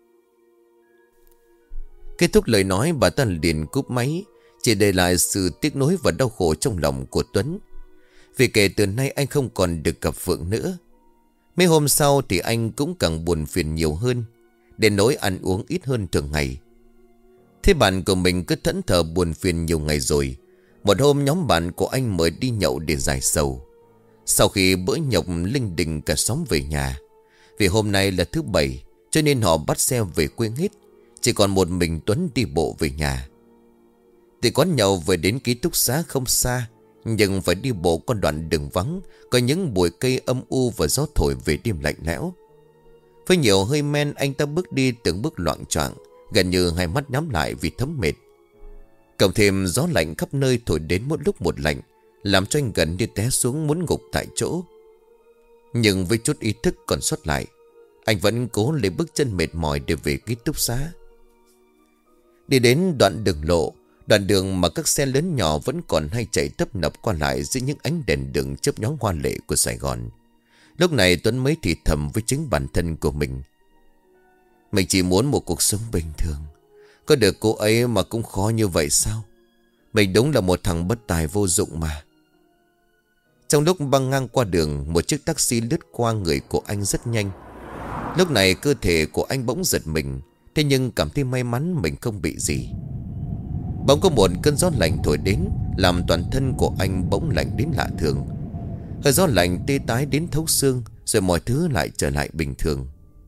A: Kết thúc lời nói, bà ta liền cúp máy, chỉ để lại sự tiếc nuối và đau khổ trong lòng của Tuấn. Vì kể từ nay anh không còn được gặp Phượng nữa. Mấy hôm sau thì anh cũng càng buồn phiền nhiều hơn, đến nỗi ăn uống ít hơn thường ngày. Thế bạn của mình cứ thẫn thờ buồn phiền nhiều ngày rồi. Một hôm nhóm bạn của anh mời đi nhậu để giải sầu. Sau khi bữa nhậu linh đình cả xóm về nhà. Vì hôm nay là thứ Bảy, cho nên họ bắt xe về quê hết. Chỉ còn một mình Tuấn đi bộ về nhà. Từ quán nhậu về đến ký túc xá không xa, nhưng phải đi bộ con đoạn đường vắng, có những bụi cây âm u và gió thổi về đêm lạnh lẽo. Với nhiều hơi men, anh ta bước đi từng bước loạng choạng, gần như hai mắt nhắm lại vì thấm mệt. Cộng thêm gió lạnh khắp nơi thổi đến một lúc một lạnh, làm cho anh gần như té xuống muốn gục tại chỗ. Nhưng với chút ý thức còn sót lại, anh vẫn cố lấy bước chân mệt mỏi để về ký túc xá. Đi đến đoạn đường lộ, đoạn đường mà các xe lớn nhỏ vẫn còn hay chạy tấp nập qua lại dưới những ánh đèn đường chớp nhoáng hoa lệ của Sài Gòn. Lúc này Tuấn mới thì thầm với chính bản thân của mình. Mình chỉ muốn một cuộc sống bình thường. Có được cô ấy mà cũng khó như vậy sao? Mình đúng là một thằng bất tài vô dụng mà. Trong lúc băng ngang qua đường, một chiếc taxi lướt qua người của anh rất nhanh. Lúc này cơ thể của anh bỗng giật mình, thế nhưng cảm thấy may mắn mình không bị gì. Bỗng có một cơn gió lạnh thổi đến, làm toàn thân của anh bỗng lạnh đến lạ thường. Hơi gió lạnh tê tái đến thấu xương, rồi mọi thứ lại trở lại bình thường.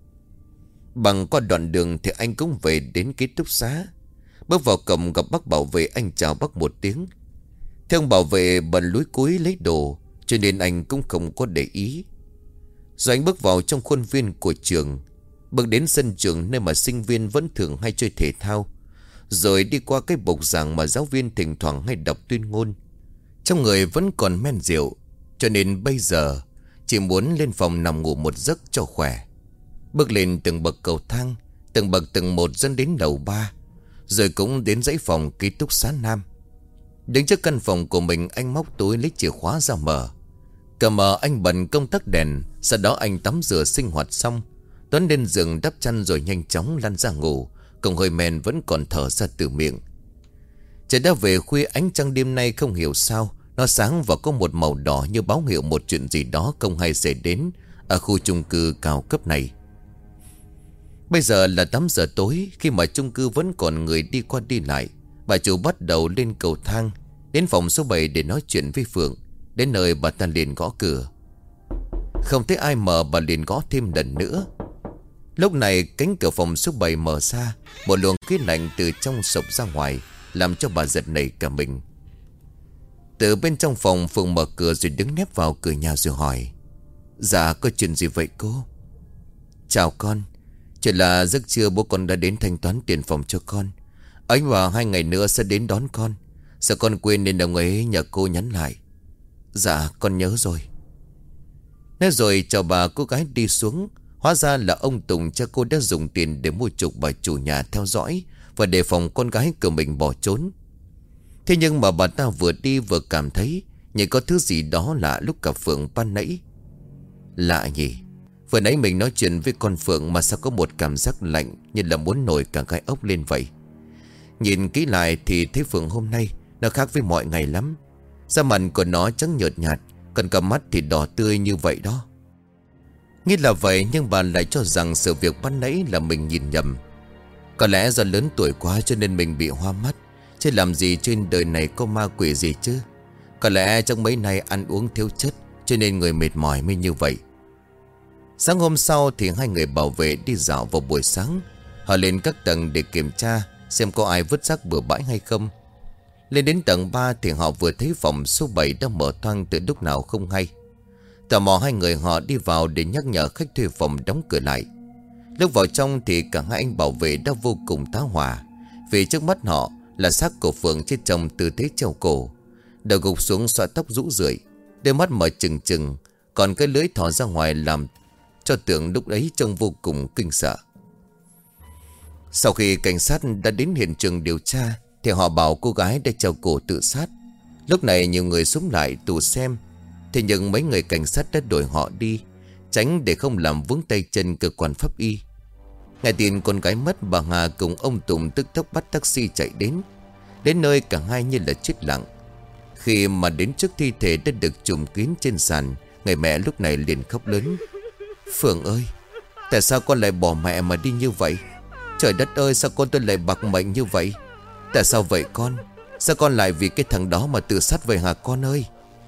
A: Bằng qua đoạn đường thì anh cũng về đến ký túc xá. Bước vào cổng gặp bác bảo vệ, anh chào bác một tiếng. Theo ông bảo vệ bần lúi cúi lấy đồ, cho nên anh cũng không có để ý. Rồi anh bước vào trong khuôn viên của trường, bước đến sân trường nơi mà sinh viên vẫn thường hay chơi thể thao, rồi đi qua cái bục giảng mà giáo viên thỉnh thoảng hay đọc tuyên ngôn. Trong người vẫn còn men rượu, cho nên bây giờ chỉ muốn lên phòng nằm ngủ một giấc cho khỏe. Bước lên từng bậc cầu thang, từng bậc từng một dẫn đến lầu 3, rồi cũng đến dãy phòng ký túc xá Nam. Đứng trước căn phòng của mình, anh móc túi lấy chìa khóa ra mở. Cầm mở anh bật công tắc đèn. Sau đó anh tắm rửa sinh hoạt xong, Tuấn lên giường đắp chăn rồi nhanh chóng lăn ra ngủ, cùng hơi men vẫn còn thở ra từ miệng. Trời đã về khuya, ánh trăng đêm nay không hiểu sao nó sáng và có một màu đỏ, như báo hiệu một chuyện gì đó không hay xảy đến ở khu chung cư cao cấp này. Bây giờ là 8 giờ tối, khi mà chung cư vẫn còn người đi qua đi lại, bà chủ bắt đầu lên cầu thang đến phòng số 7 để nói chuyện với Phượng. Đến nơi bà ta liền gõ cửa. Không thấy ai mở, bà liền gõ thêm lần nữa. Lúc này cánh cửa phòng số 7 mở ra, một luồng khí lạnh từ trong sộc ra ngoài, làm cho bà giật nảy cả mình. Từ bên trong phòng, Phượng mở cửa rồi đứng nép vào cửa nhà rồi hỏi: Dạ có chuyện gì vậy cô? Chào con, chỉ là giấc trưa bố con đã đến thanh toán tiền phòng cho con. Anh vào 2 ngày nữa sẽ đến đón con. Sợ con quên nên ông ấy nhờ cô nhắn lại. Dạ con nhớ rồi. Nói rồi chào bà, cô gái đi xuống. Hóa ra là ông Tùng cha cô đã dùng tiền để mua chuộc bà chủ nhà theo dõi và đề phòng con gái của mình bỏ trốn. Thế nhưng mà bà ta vừa đi vừa cảm thấy như có thứ gì đó lạ lúc cả Phượng ban nãy. Lạ nhỉ? Vừa nãy mình nói chuyện với con Phượng mà sao có một cảm giác lạnh, như là muốn nổi cả gai ốc lên vậy. Nhìn kỹ lại thì thấy Phượng hôm nay nó khác với mọi ngày lắm. Da mặt của nó trắng nhợt nhạt, còn cả mắt thì đỏ tươi như vậy đó. Nghĩ là vậy, nhưng bà lại cho rằng sự việc ban nãy là mình nhìn nhầm. Có lẽ do lớn tuổi quá cho nên mình bị hoa mắt, chứ làm gì trên đời này có ma quỷ gì chứ. Có lẽ trong mấy ngày ăn uống thiếu chất, cho nên người mệt mỏi mới như vậy. Sáng hôm sau thì hai người bảo vệ đi dạo vào buổi sáng. Họ lên các tầng để kiểm tra xem có ai vứt rác bừa bãi hay không. Lên đến tầng 3 thì họ vừa thấy phòng số 7 đã mở toang từ lúc nào không hay. Tò mò hai người họ đi vào để nhắc nhở khách thuê phòng đóng cửa lại. Lúc vào trong thì cả hai anh bảo vệ đã vô cùng tá hỏa, vì trước mắt họ là xác của Phượng chết trong tư thế treo cổ, đầu gục xuống xõa tóc rũ rượi, đôi mắt mở trừng trừng, còn cái lưỡi thò ra ngoài làm cho Tưởng lúc ấy trông vô cùng kinh sợ. Sau khi cảnh sát đã đến hiện trường điều tra thì họ bảo cô gái đã treo cổ tự sát. Lúc này nhiều người xúm lại tù xem, thế nhưng mấy người cảnh sát đã đuổi họ đi, tránh để không làm vướng tay chân cơ quan pháp y. Nghe tin con gái mất, bà Hà cùng ông Tùng tức tốc bắt taxi chạy đến. Đến nơi cả hai như là chết lặng. Khi mà đến trước thi thể đã được trùm kín trên sàn, người mẹ lúc này liền khóc lớn. Phượng ơi, tại sao con lại bỏ mẹ mà đi như vậy? Trời đất ơi, sao con tôi lại bạc mệnh như vậy? Tại sao vậy con? Sao con lại vì cái thằng đó mà tự sát vậy hả con ơi?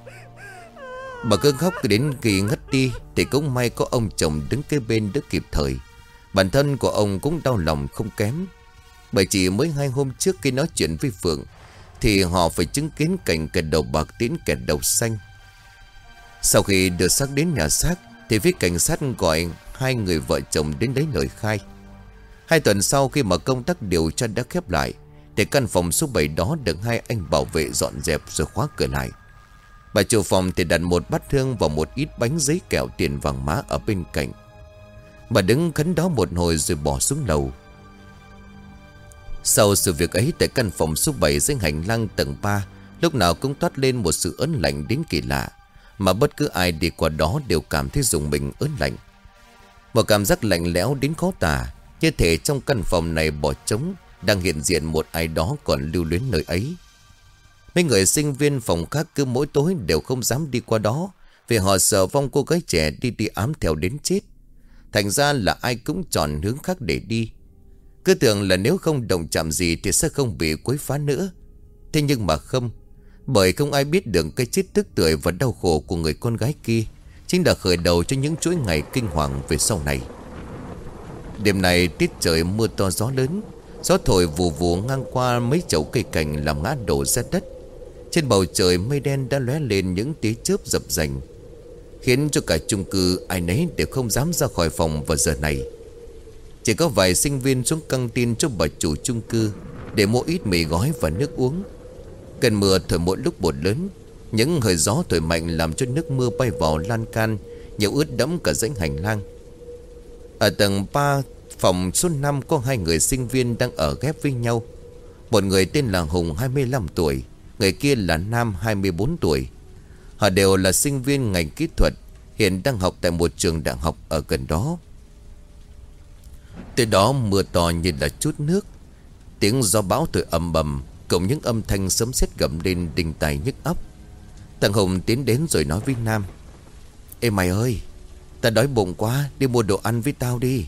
A: Bà cứ khóc đến khi ngất đi thì cũng may có ông chồng đứng kế bên đỡ kịp thời. Bản thân của ông cũng đau lòng không kém, bởi chỉ mới 2 hôm trước khi nói chuyện với Phượng thì họ phải chứng kiến cảnh kẻ đầu bạc tiễn kẻ đầu xanh. Sau khi đưa xác đến nhà xác thì phía cảnh sát gọi hai người vợ chồng đến lấy lời khai. 2 tuần sau khi mà công tác điều tra đã khép lại, thì căn phòng số 7 đó được hai anh bảo vệ dọn dẹp rồi khóa cửa lại. Bà chủ phòng thì đặt một bát hương và một ít bánh giấy kẹo tiền vàng mã ở bên cạnh. Bà đứng khấn đó một hồi rồi bỏ xuống lầu. Sau sự việc ấy, tại căn phòng số 7 dưới hành lang tầng 3 lúc nào cũng toát lên một sự ớn lạnh đến kỳ lạ, mà bất cứ ai đi qua đó đều cảm thấy rùng mình ớn lạnh. Một cảm giác lạnh lẽo đến khó tả, như thể trong căn phòng này bỏ trống, đang hiện diện một ai đó còn lưu luyến nơi ấy. Mấy người sinh viên phòng khác cứ mỗi tối đều không dám đi qua đó, vì họ sợ vong cô gái trẻ đi ám theo đến chết. Thành ra là ai cũng chọn hướng khác để đi, cứ tưởng là nếu không động chạm gì thì sẽ không bị quấy phá nữa. Thế nhưng mà không, bởi không ai biết được cái chết tức tưởi và đau khổ của người con gái kia chính là khởi đầu cho những chuỗi ngày kinh hoàng về sau này. Đêm này tiết trời mưa to gió lớn, gió thổi vù vù ngang qua mấy chậu cây cành làm ngã đổ ra đất. Trên bầu trời mây đen đã lóe lên những tia chớp dập dành, khiến cho cả chung cư ai nấy đều không dám ra khỏi phòng vào giờ này. Chỉ có vài sinh viên xuống căng tin cho bà chủ chung cư để mua ít mì gói và nước uống. Cơn mưa thổi mỗi lúc một lớn, những hơi gió thổi mạnh làm cho nước mưa bay vào lan can, nhiều ướt đẫm cả dãy hành lang. Ở tầng 3 phòng số 5 có 2 người sinh viên đang ở ghép với nhau. Một người tên là Hùng 25 tuổi, người kia là Nam 24 tuổi. Họ đều là sinh viên ngành kỹ thuật, hiện đang học tại một trường đại học ở gần đó. Từ đó mưa to như là chút nước, tiếng gió bão thổi ầm ầm, cùng những âm thanh sấm sét gầm lên đinh tai nhức óc. Thằng Hùng tiến đến rồi nói với Nam: "Ê mày ơi, ta đói bụng quá, đi mua đồ ăn với tao đi."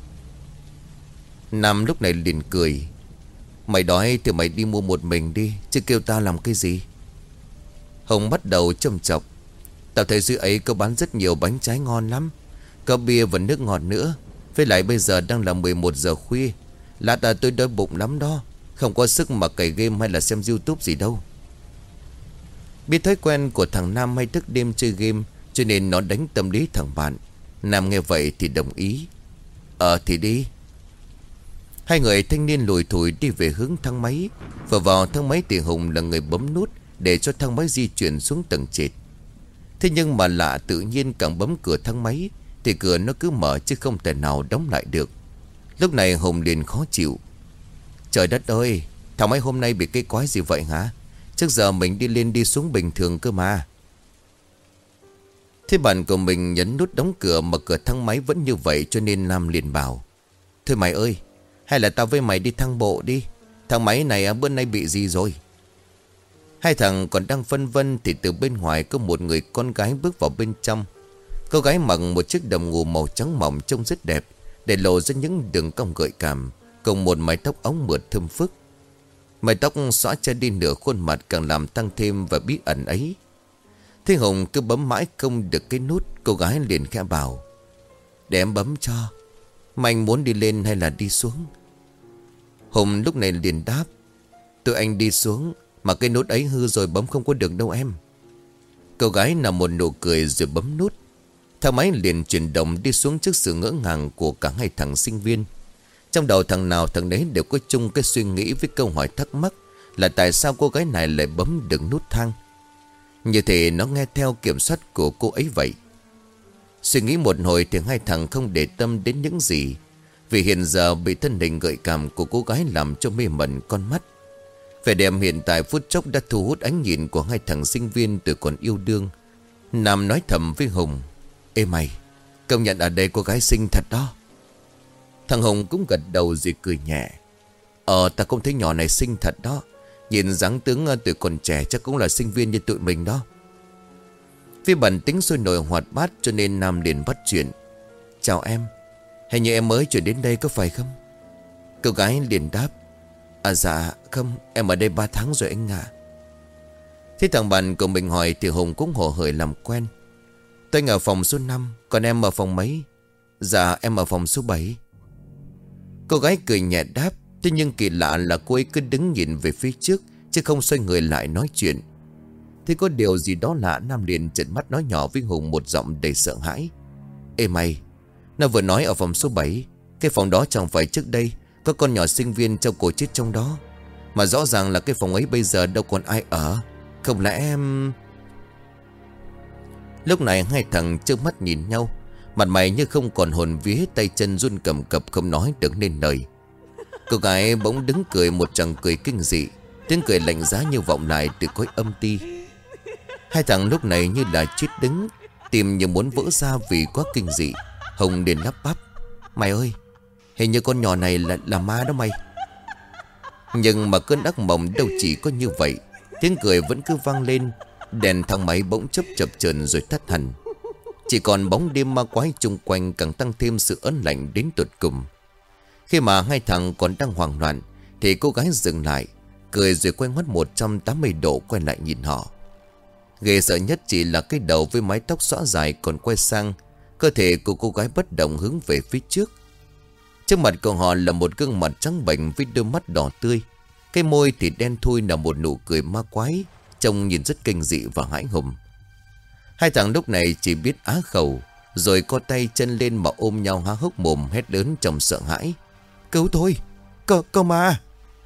A: Nam lúc này liền cười: "Mày đói thì mày đi mua một mình đi, chứ kêu tao làm cái gì?" Hùng bắt đầu châm chọc: "Tao thấy dưới ấy có bán rất nhiều bánh trái ngon lắm, có bia và nước ngọt nữa. Với lại bây giờ đang là 11 giờ khuya, lát tôi đói bụng lắm đó, không có sức mà cày game hay là xem YouTube gì đâu." Biết thói quen của thằng Nam hay thức đêm chơi game, cho nên nó đánh tâm lý thằng bạn. Nam nghe vậy thì đồng ý: Thì đi." Hai người thanh niên lùi thủi đi về hướng thang máy. Vừa vào thang máy thì Hùng là người bấm nút để cho thang máy di chuyển xuống tầng trệt. Thế nhưng mà lạ, tự nhiên càng bấm cửa thang máy thì cửa nó cứ mở chứ không thể nào đóng lại được. Lúc này Hùng liền khó chịu: "Trời đất ơi, thang máy hôm nay bị cái quái gì vậy hả? Trước giờ mình đi lên đi xuống bình thường cơ mà." Thế bạn của mình nhấn nút đóng cửa mà cửa thang máy vẫn như vậy, cho nên Nam liền bảo: "Thôi mày ơi, hay là tao với mày đi thang bộ đi, thang máy này bữa nay bị gì rồi?" Hai thằng còn đang phân vân thì từ bên ngoài có một người con gái bước vào bên trong. Cô gái mặc một chiếc đồng hồ màu trắng mỏng trông rất đẹp, để lộ ra những đường cong gợi cảm, cùng một mái tóc óng mượt thơm phức. Mái tóc xõa che đi nửa khuôn mặt càng làm tăng thêm và bí ẩn ấy. Thế Hùng cứ bấm mãi không được cái nút, cô gái liền khẽ bảo: "Để em bấm cho. Mà anh muốn đi lên hay là đi xuống?" Hùng lúc này liền đáp: "Tụi anh đi xuống, mà cái nút ấy hư rồi bấm không có được đâu em." Cô gái nở một nụ cười rồi bấm nút. Thang máy liền chuyển động đi xuống trước sự ngỡ ngàng của cả hai thằng sinh viên. Trong đầu thằng nào thằng đấy đều có chung cái suy nghĩ với câu hỏi thắc mắc là tại sao cô gái này lại bấm được nút thang. Như thế nó nghe theo kiểm soát của cô ấy vậy. Suy nghĩ một hồi thì hai thằng không để tâm đến những gì, vì hiện giờ bị thân hình gợi cảm của cô gái làm cho mê mẩn con mắt. Vẻ đẹp hiện tại phút chốc đã thu hút ánh nhìn của hai thằng sinh viên từ còn yêu đương. Nam nói thầm với Hùng: "Ê mày, công nhận ở đây cô gái xinh thật đó." Thằng Hùng cũng gật đầu rồi cười nhẹ: Ta cũng thấy nhỏ này xinh thật đó. Nhìn dáng tướng tuổi còn trẻ chắc cũng là sinh viên như tụi mình đó." Vì bản tính sôi nổi hoạt bát cho nên Nam liền bắt chuyện: "Chào em, hình như em mới chuyển đến đây có phải không?" Cô gái liền đáp: Dạ không, em ở đây 3 tháng rồi anh ạ." Thế thằng bạn của mình hỏi thì Hùng cũng hồ hởi làm quen: "Tôi ở phòng số 5, còn em ở phòng mấy?" "Dạ em ở phòng số 7." Cô gái cười nhẹ đáp. Thế nhưng kỳ lạ là cô ấy cứ đứng nhìn về phía trước, chứ không xoay người lại nói chuyện. Thế có điều gì đó lạ, Nam liền trợn mắt nói nhỏ với Hùng một giọng đầy sợ hãi: Ê mày, nó vừa nói ở phòng số 7. Cái phòng đó chẳng phải trước đây có con nhỏ sinh viên treo cổ chết trong đó. Mà rõ ràng là cái phòng ấy bây giờ đâu còn ai ở. Không lẽ em... Lúc này hai thằng trợn mắt nhìn nhau, mặt mày như không còn hồn vía, tay chân run cầm cập không nói được nên lời. Cô gái bỗng đứng cười một tràng cười kinh dị. Tiếng cười lạnh giá như vọng lại từ cõi âm ti. Hai thằng lúc này như là chết đứng, tim như muốn vỡ ra vì quá kinh dị. Hồng liền lắp bắp: Mày ơi, hình như con nhỏ này là ma đó mày. Nhưng mà cơn ác mộng đâu chỉ có như vậy. Tiếng cười vẫn cứ vang lên. Đèn thang máy bỗng chớp chập chờn rồi tắt hẳn. Chỉ còn bóng đêm ma quái chung quanh càng tăng thêm sự ớn lạnh đến tột cùng. Khi mà hai thằng còn đang hoảng loạn thì cô gái dừng lại, cười rồi quay ngoắt 180 độ quay lại nhìn họ. Ghê sợ nhất chỉ là cái đầu với mái tóc xõa dài còn quay sang. Cơ thể của cô gái bất động hướng về phía trước. Trước mặt của họ là một gương mặt trắng bệch với đôi mắt đỏ tươi. Cái môi thì đen thui là một nụ cười ma quái, trông nhìn rất kinh dị và hãi hùng. Hai thằng lúc này chỉ biết á khẩu, rồi co tay chân lên mà ôm nhau há hốc mồm hét lớn trong sợ hãi: Cứu tôi! Có ma!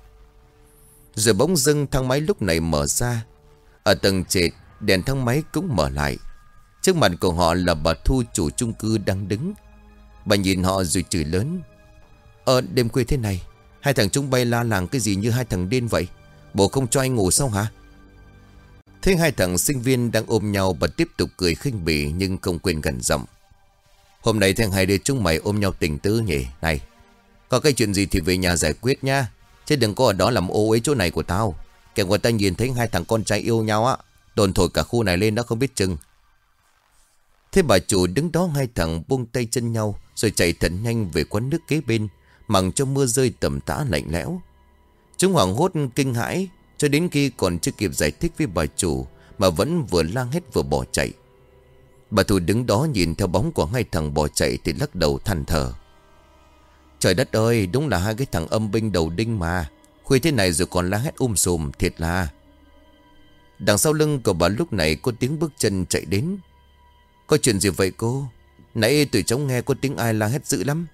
A: Rồi bỗng dưng thang máy lúc này mở ra. Ở tầng trệt, đèn thang máy cũng mở lại. Trước mặt của họ là bà Thu, chủ chung cư đang đứng. Bà nhìn họ rồi chửi lớn: Đêm khuya thế này, hai thằng chúng bay la làng cái gì như hai thằng điên vậy? Bộ không cho anh ngủ sao hả? Thấy hai thằng sinh viên đang ôm nhau, bà tiếp tục cười khinh bỉ nhưng không quên gần giọng: Hôm nay thằng hai đứa chúng mày ôm nhau tình tứ nhỉ? Này, có cái chuyện gì thì về nhà giải quyết nha, chứ đừng có ở đó làm ô uế chỗ này của tao. Kẻo người ta nhìn thấy hai thằng con trai yêu nhau á, đồn thổi cả khu này lên đó không biết chừng. Thế bà chủ đứng đó, hai thằng buông tay chân nhau rồi chạy thật nhanh về quán nước kế bên, mặc cho mưa rơi tầm tã lạnh lẽo. Chúng hoảng hốt kinh hãi cho đến khi còn chưa kịp giải thích với bà chủ mà vẫn vừa la hét vừa bỏ chạy. Bà Thu đứng đó nhìn theo bóng của hai thằng bỏ chạy thì lắc đầu than thở: Trời đất ơi, đúng là hai cái thằng âm binh đầu đinh mà. Khuya thế này rồi còn la hét sùm, thiệt là. Đằng sau lưng của bà lúc này có tiếng bước chân chạy đến. Có chuyện gì vậy cô? Nãy tụi cháu nghe có tiếng ai la hét dữ lắm.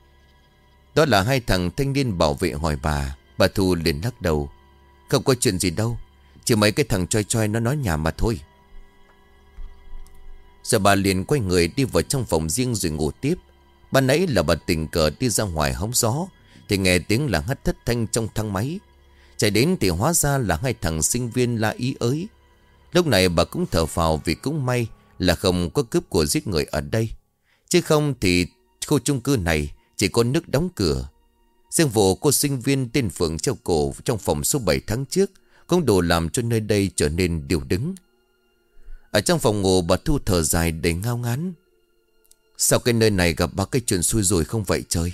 A: Đó là hai thằng thanh niên bảo vệ hỏi bà. Bà Thu liền lắc đầu: Không có chuyện gì đâu, chỉ mấy cái thằng choi choi nó nói nhảm mà thôi. Giờ bà liền quay người đi vào trong phòng riêng rồi ngủ tiếp. Ban nãy là bà tình cờ đi ra ngoài hóng gió thì nghe tiếng là hắt thất thanh trong thang máy. Chạy đến thì hóa ra là hai thằng sinh viên la ý ới. Lúc này bà cũng thở phào vì cũng may là không có cướp của giết người ở đây. Chứ không thì khu chung cư này chỉ có nước đóng cửa. Riêng vụ cô sinh viên tên Phượng treo cổ trong phòng số 7 tháng trước cũng đủ làm cho nơi đây trở nên điều đứng. Ở trong phòng ngủ, bà Thu thở dài đầy ngao ngán: Sao cái nơi này gặp ba cái chuyện xui rồi không vậy trời?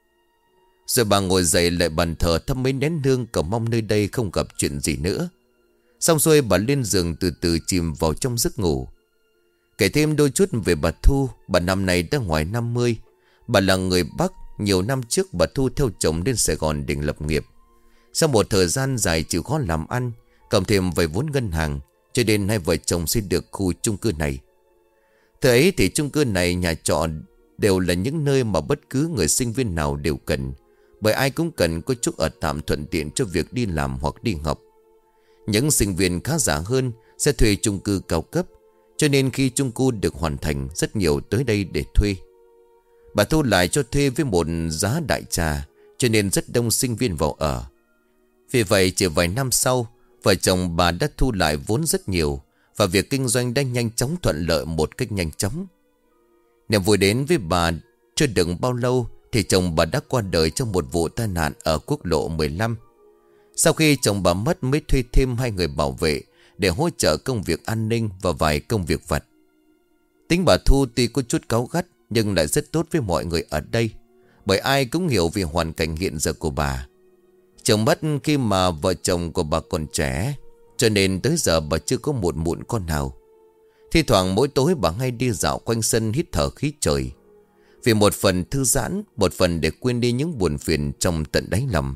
A: Rồi bà ngồi dậy lại bàn thờ thắp mấy nén hương, cầu mong nơi đây không gặp chuyện gì nữa. Xong rồi bà lên giường từ từ chìm vào trong giấc ngủ. Kể thêm đôi chút về bà Thu. Bà năm nay đã ngoài 50. Bà là người Bắc. Nhiều năm trước bà Thu theo chồng lên Sài Gòn để lập nghiệp. Sau một thời gian dài chịu khó làm ăn, cộng thêm vay vốn ngân hàng, cho nên hai vợ chồng xây được khu chung cư này. Thời ấy thì chung cư này, nhà trọ đều là những nơi mà bất cứ người sinh viên nào đều cần, bởi ai cũng cần có chỗ ở tạm thuận tiện cho việc đi làm hoặc đi học. Những sinh viên khá giả hơn sẽ thuê chung cư cao cấp, cho nên khi chung cư được hoàn thành, rất nhiều tới đây để thuê. Bà Thu lại cho thuê với một giá đại trà, cho nên rất đông sinh viên vào ở. Vì vậy chỉ vài năm sau, vợ chồng bà đã thu lại vốn rất nhiều, và việc kinh doanh đã nhanh chóng thuận lợi một cách nhanh chóng. Niềm vui đến với bà chưa được bao lâu thì chồng bà đã qua đời trong một vụ tai nạn ở quốc lộ 15. Sau khi chồng bà mất mới thuê thêm 2 người bảo vệ để hỗ trợ công việc an ninh và vài công việc vặt. Tính bà Thu tuy có chút cáu gắt nhưng lại rất tốt với mọi người ở đây, bởi ai cũng hiểu về hoàn cảnh hiện giờ của bà. Chồng mất khi mà vợ chồng của bà còn trẻ, cho nên tới giờ bà chưa có một mụn con nào. Thi thoảng mỗi tối bà hay đi dạo quanh sân hít thở khí trời, vì một phần thư giãn, một phần để quên đi những buồn phiền trong tận đáy lòng.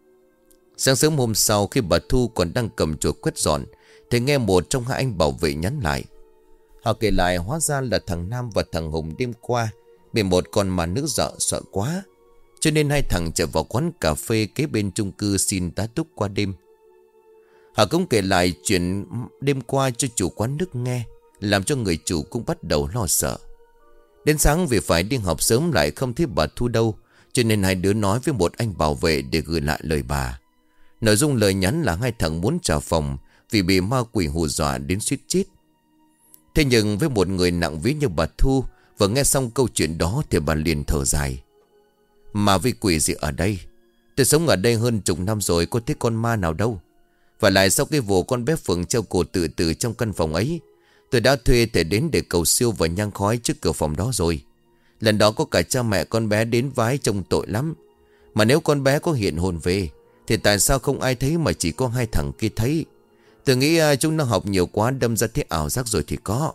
A: Sáng sớm hôm sau, khi bà Thu còn đang cầm chổi quét dọn thì nghe một trong 2 anh bảo vệ nhắn lại: Họ kể lại hóa ra là thằng Nam và thằng Hùng đêm qua bị một con ma nữ dọa sợ quá, cho nên hai thằng chạy vào quán cà phê kế bên chung cư xin tá túc qua đêm. Họ cũng kể lại chuyện đêm qua cho chủ quán nước nghe, làm cho người chủ cũng bắt đầu lo sợ. Đến sáng vì phải đi học sớm lại không thấy bà Thu đâu, cho nên hai đứa nói với một anh bảo vệ để gửi lại lời bà. Nội dung lời nhắn là hai thằng muốn trả phòng vì bị ma quỷ hù dọa đến suýt chết. Thế nhưng với một người nặng ví như bà Thu, vừa nghe xong câu chuyện đó thì bà liền thở dài. Mà vì quỷ gì ở đây? Tôi sống ở đây hơn chục năm rồi, có thấy con ma nào đâu. Và lại sau cái vụ con bé Phượng treo cổ tự tử trong căn phòng ấy, tôi đã thuê thầy đến để cầu siêu và nhang khói trước cửa phòng đó rồi. Lần đó có cả cha mẹ con bé đến vái trông tội lắm. Mà nếu con bé có hiện hồn về thì tại sao không ai thấy mà chỉ có hai thằng kia thấy? Tôi nghĩ chúng nó học nhiều quá đâm ra thế ảo giác rồi thì có.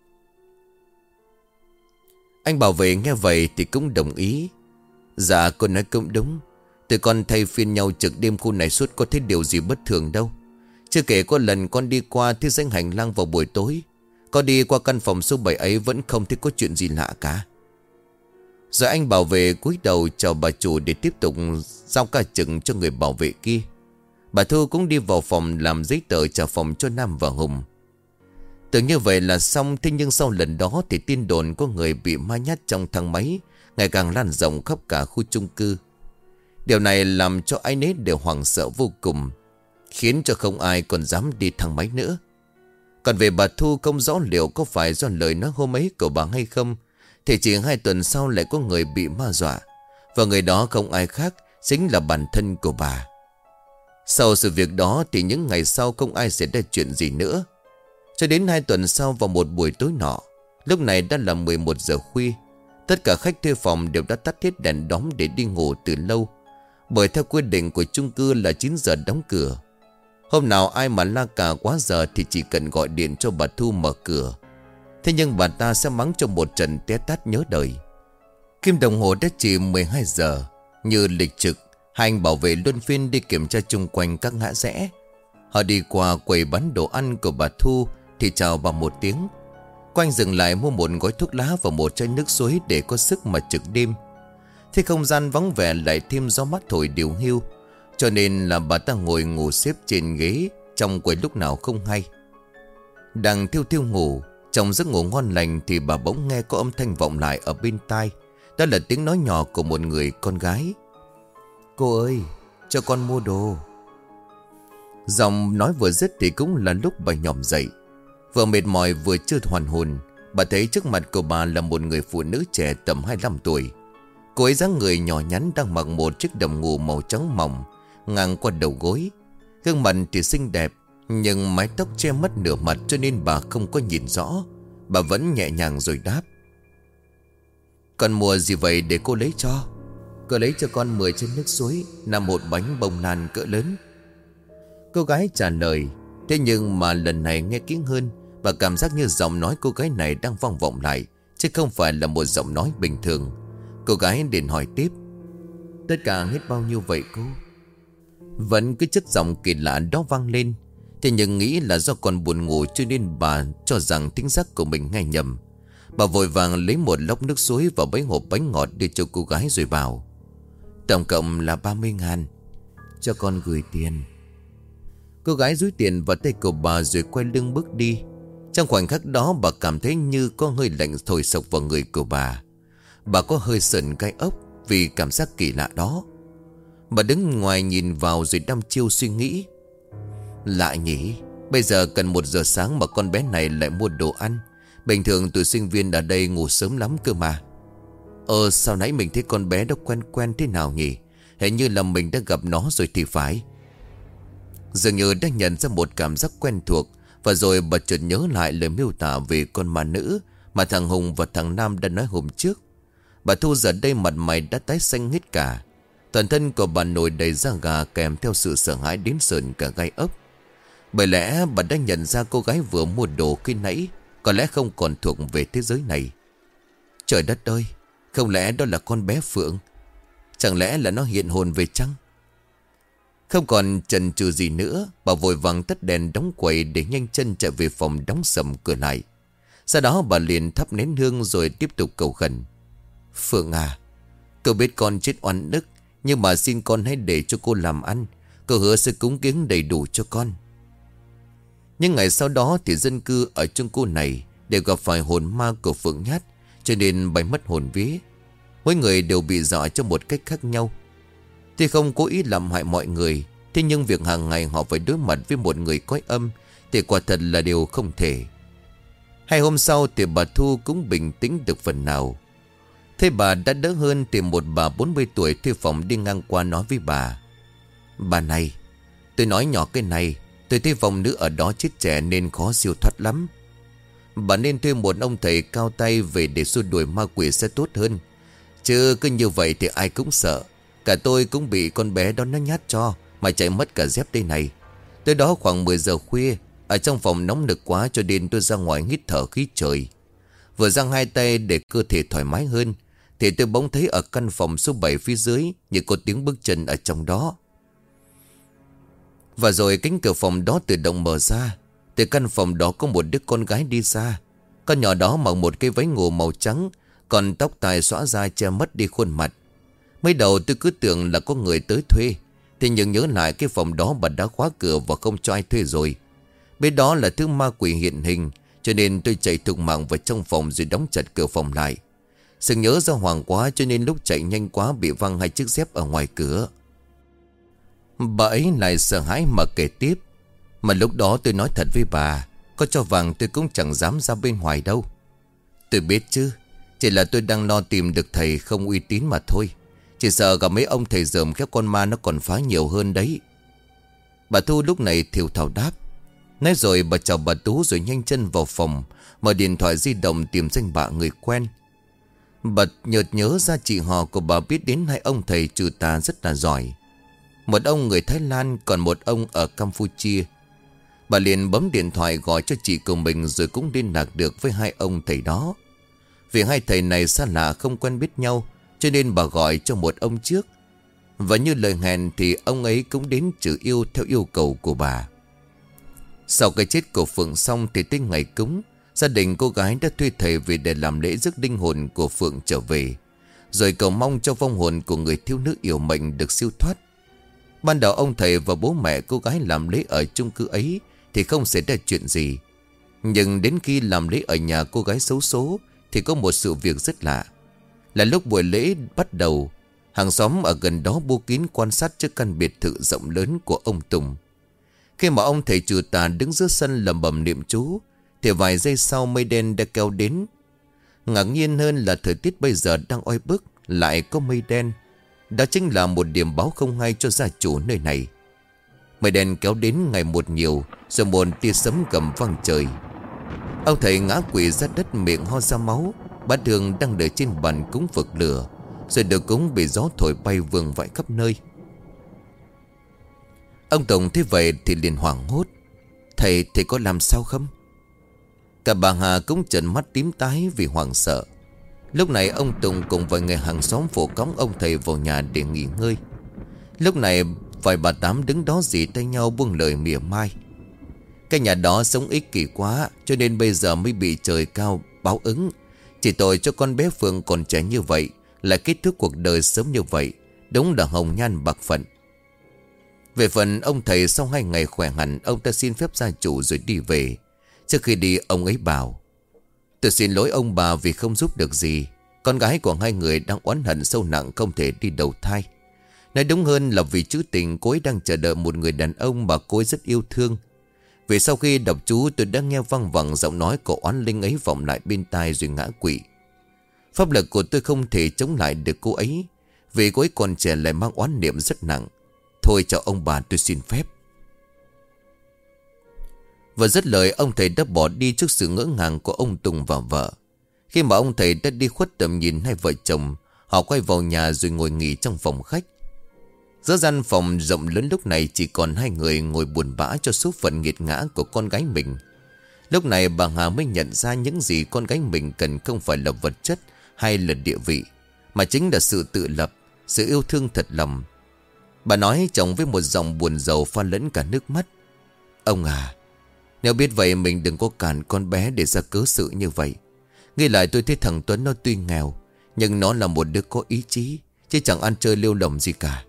A: Anh bảo vệ nghe vậy thì cũng đồng ý. Dạ con nói cũng đúng. Tụi con thay phiên nhau trực đêm khu này suốt, có thấy điều gì bất thường đâu. Chưa kể có lần con đi qua thế danh hành lang vào buổi tối, con đi qua căn phòng số 7 ấy vẫn không thấy có chuyện gì lạ cả. Rồi anh bảo vệ cúi đầu chào bà chủ để tiếp tục giao ca trực cho người bảo vệ kia. Bà Thu cũng đi vào phòng làm giấy tờ trả phòng cho Nam và Hùng. Tưởng như vậy là xong, thế nhưng sau lần đó thì tin đồn có người bị ma nhát trong thang máy ngày càng lan rộng khắp cả khu chung cư. Điều này làm cho ai nấy đều hoảng sợ vô cùng, khiến cho không ai còn dám đi thang máy nữa. Còn về bà Thu, không rõ liệu có phải do lời nói hôm ấy của bà hay không, thì chỉ 2 tuần sau lại có người bị ma dọa, và người đó không ai khác chính là bản thân của bà. Sau sự việc đó thì những ngày sau không ai xảy ra chuyện gì nữa. Cho đến 2 tuần sau, vào một buổi tối nọ, lúc này đã là 11 giờ khuya, tất cả khách thuê phòng đều đã tắt hết đèn đóm để đi ngủ từ lâu, bởi theo quy định của chung cư là 9 giờ đóng cửa. Hôm nào ai mà la cà quá giờ thì chỉ cần gọi điện cho bà Thu mở cửa. Thế nhưng bà ta sẽ mắng cho một trận té tát nhớ đời. Kim đồng hồ đã chỉ 12 giờ. Như lịch trực, hai anh bảo vệ luân phiên đi kiểm tra chung quanh các ngã rẽ. Họ đi qua quầy bán đồ ăn của bà Thu thì chào bà một tiếng. Quanh dừng lại mua một gói thuốc lá và một chai nước suối để có sức mà trực đêm. Thế không gian vắng vẻ lại thêm gió mát thổi điều hiu, cho nên là bà ta ngồi ngủ xếp trên ghế trong quầy lúc nào không hay. Đang thiêu thiêu ngủ, trong giấc ngủ ngon lành thì bà bỗng nghe có âm thanh vọng lại ở bên tai. Đó là tiếng nói nhỏ của một người con gái. Cô ơi, cho con mua đồ. Giọng nói vừa dứt thì cũng là lúc bà nhòm dậy. Vừa mệt mỏi vừa chưa hoàn hồn, bà thấy trước mặt của bà là một người phụ nữ trẻ tầm 25 tuổi. Cô ấy dáng người nhỏ nhắn đang mặc một chiếc đầm ngủ màu trắng mỏng ngang qua đầu gối. Gương mặt thì xinh đẹp, nhưng mái tóc che mất nửa mặt cho nên bà không có nhìn rõ. Bà vẫn nhẹ nhàng rồi đáp. Con mua gì vậy để cô lấy cho? Cô lấy cho con 10 chai nước suối, làm một bánh bông lan cỡ lớn. Cô gái trả lời. Thế nhưng mà lần này nghe kỹ hơn, bà cảm giác như giọng nói cô gái này đang vang vọng lại, chứ không phải là một giọng nói bình thường. Cô gái liền hỏi tiếp. Tất cả hết bao nhiêu vậy cô? Vẫn cứ chất giọng kỳ lạ đó vang lên. Thế nhưng nghĩ là do còn buồn ngủ cho nên bà cho rằng thính giác của mình nghe nhầm. Bà vội vàng lấy một lốc nước suối và mấy hộp bánh ngọt đưa cho cô gái rồi bảo. Tổng cộng là 30.000. Cho con gửi tiền. Cô gái dúi tiền vào tay của bà rồi quay lưng bước đi. Trong khoảnh khắc đó bà cảm thấy như có hơi lạnh thổi sộc vào người của bà. Bà có hơi sởn gai ốc vì cảm giác kỳ lạ đó. Bà đứng ngoài nhìn vào rồi đăm chiêu suy nghĩ. Lạ nhỉ, bây giờ cần 1 giờ sáng mà con bé này lại mua đồ ăn. Bình thường tụi sinh viên ở đây ngủ sớm lắm cơ mà. Sao nãy mình thấy con bé đó quen quen thế nào nhỉ? Hình như là mình đã gặp nó rồi thì phải. Dường như đã nhận ra một cảm giác quen thuộc. Và rồi bà chợt nhớ lại lời miêu tả về con ma nữ mà thằng Hùng và thằng Nam đã nói hôm trước. Bà Thu giờ đây mặt mày đã tái xanh hết cả. Toàn thân của bà nổi đầy da gà kèm theo sự sợ hãi đến sởn cả gai ốc. Bởi lẽ bà đã nhận ra cô gái vừa mua đồ khi nãy có lẽ không còn thuộc về thế giới này. Trời đất ơi, không lẽ đó là con bé Phượng? Chẳng lẽ là nó hiện hồn về chăng? Không còn chần chừ gì nữa, bà vội vàng tắt đèn đóng quầy để nhanh chân chạy về phòng đóng sầm cửa lại. Sau đó bà liền thắp nén hương rồi tiếp tục cầu khẩn. Phượng à, cậu biết con chết oan đức, nhưng mà xin con hãy để cho cô làm ăn. Cậu hứa sẽ cúng kiếng đầy đủ cho con. Nhưng ngày sau đó thì dân cư ở chung khu này đều gặp phải hồn ma của Phượng Nhát, cho nên bay mất hồn vía. Mỗi người đều bị dọa cho một cách khác nhau. Thì không cố ý làm hại mọi người, thế nhưng việc hàng ngày họ phải đối mặt với một người cõi âm thì quả thật là điều không thể. 2 hôm sau thì bà Thu cũng bình tĩnh được phần nào. Thế bà đã đỡ hơn thì một bà 40 tuổi thuê phòng đi ngang qua nói với bà. Bà này, tôi nói nhỏ cái này, tôi thấy vong nữ ở đó chết trẻ nên khó siêu thoát lắm. Bà nên thuê một ông thầy cao tay về để xua đuổi ma quỷ sẽ tốt hơn. Chứ cứ như vậy thì ai cũng sợ. Cả tôi cũng bị con bé đó nó nhát cho mà chạy mất cả dép đây này. Tới đó khoảng 10 giờ khuya, ở trong phòng nóng nực quá cho nên tôi ra ngoài hít thở khí trời. Vừa giang 2 tay để cơ thể thoải mái hơn thì tôi bỗng thấy ở căn phòng số 7 phía dưới như có tiếng bước chân ở trong đó. Và rồi cánh cửa phòng đó tự động mở ra. Từ căn phòng đó có một đứa con gái đi ra. Con nhỏ đó mặc một cái váy ngủ màu trắng, còn tóc tai xõa ra che mất đi khuôn mặt. Mới đầu tôi cứ tưởng là có người tới thuê, thì nhưng nhớ lại cái phòng đó bà đã khóa cửa và không cho ai thuê rồi. Bên đó là thứ ma quỷ hiện hình, cho nên tôi chạy thục mạng vào trong phòng rồi đóng chặt cửa phòng lại. Sự nhớ ra hoảng quá cho nên lúc chạy nhanh quá bị văng 2 chiếc dép ở ngoài cửa. Bà ấy lại sợ hãi mà kể tiếp. Mà lúc đó tôi nói thật với bà, có cho vàng tôi cũng chẳng dám ra bên ngoài đâu. Tôi biết chứ, chỉ là tôi đang lo tìm được thầy không uy tín mà thôi. Chỉ sợ cả mấy ông thầy dởm các con ma nó còn phá nhiều hơn đấy. Bà Thu lúc này thều thào đáp. Nói rồi bà chào bà Tú rồi nhanh chân vào phòng, mở điện thoại di động tìm danh bạ người quen. Bà nhợt nhớ ra chị họ của bà biết đến 2 ông thầy trừ tà rất là giỏi. Một ông người Thái Lan, còn một ông ở Campuchia. Bà liền bấm điện thoại gọi cho chị của mình rồi cũng liên lạc được với 2 ông thầy đó. Vì 2 thầy này xa lạ không quen biết nhau, cho nên bà gọi cho một ông trước. Và như lời hẹn thì ông ấy cũng đến trừ yêu theo yêu cầu của bà. Sau cái chết của Phượng xong thì tới ngày cúng, gia đình cô gái đã thuê thầy về để làm lễ rước linh hồn của Phượng trở về, rồi cầu mong cho vong hồn của người thiếu nữ yêu mệnh được siêu thoát. Ban đầu ông thầy và bố mẹ cô gái làm lễ ở chung cư ấy thì không xảy ra chuyện gì. Nhưng đến khi làm lễ ở nhà cô gái xấu số thì có một sự việc rất lạ. Là lúc buổi lễ bắt đầu, hàng xóm ở gần đó bu kín quan sát trước căn biệt thự rộng lớn của ông Tùng. Khi mà ông thầy trừ tà đứng giữa sân lẩm bẩm niệm chú thì vài giây sau mây đen đã kéo đến. Ngạc nhiên hơn là thời tiết bây giờ đang oi bức lại có mây đen. Đó chính là một điểm báo không hay cho gia chủ nơi này. Mây đen kéo đến ngày một nhiều, rồi một tia sấm gầm vang trời. Ông thầy ngã quỵ ra đất miệng ho ra máu. Bát hương đang đợi trên bàn cúng Phật lửa, rồi được cúng bị gió thổi bay vương vãi khắp nơi. Ông Tùng thấy vậy thì liền hoảng hốt. Thầy có làm sao không? Cả bà Hà cũng trợn mắt tím tái vì hoảng sợ. Lúc này ông Tùng cùng vài người hàng xóm phụ cõng ông thầy vào nhà để nghỉ ngơi. Lúc này vài bà Tám đứng đó dì tay nhau buông lời mỉa mai. Cái nhà đó sống ích kỷ quá, cho nên bây giờ mới bị trời cao báo ứng. Chỉ tội cho con bé Phương còn trẻ như vậy, lại kết thúc cuộc đời sớm như vậy. Đúng là hồng nhan bạc phận. Về phần ông thầy, sau 2 ngày khỏe hẳn, ông ta xin phép gia chủ rồi đi về. Trước khi đi ông ấy bảo: Tôi xin lỗi ông bà vì không giúp được gì. Con gái của 2 người đang oán hận sâu nặng không thể đi đầu thai. Nói đúng hơn là vì trữ tình cô ấy đang chờ đợi một người đàn ông mà cô ấy rất yêu thương. Vì sau khi đọc chú tôi đã nghe văng vẳng giọng nói của oán linh ấy vọng lại bên tai rồi ngã quỵ. Pháp lực của tôi không thể chống lại được cô ấy, vì cô ấy còn trẻ lại mang oán niệm rất nặng. Thôi chào ông bà, tôi xin phép. Và dứt lời, ông thầy đã bỏ đi trước sự ngỡ ngàng của ông Tùng và vợ. Khi mà ông thầy đã đi khuất tầm nhìn 2 vợ chồng, họ quay vào nhà rồi ngồi nghỉ trong phòng khách. Giữa gian phòng rộng lớn lúc này chỉ còn 2 người ngồi buồn bã cho số phận nghiệt ngã của con gái mình. Lúc này bà Hà mới nhận ra những gì con gái mình cần không phải là vật chất hay là địa vị, mà chính là sự tự lập, sự yêu thương thật lòng. Bà nói chồng với một giọng buồn rầu pha lẫn cả nước mắt: Ông à, Nếu biết vậy mình đừng có cản con bé để ra cớ sự như vậy. Nghĩ lại tôi thấy thằng Tuấn nó tuy nghèo, nhưng nó là một đứa có ý chí, chứ chẳng ăn chơi lêu lỏng gì cả.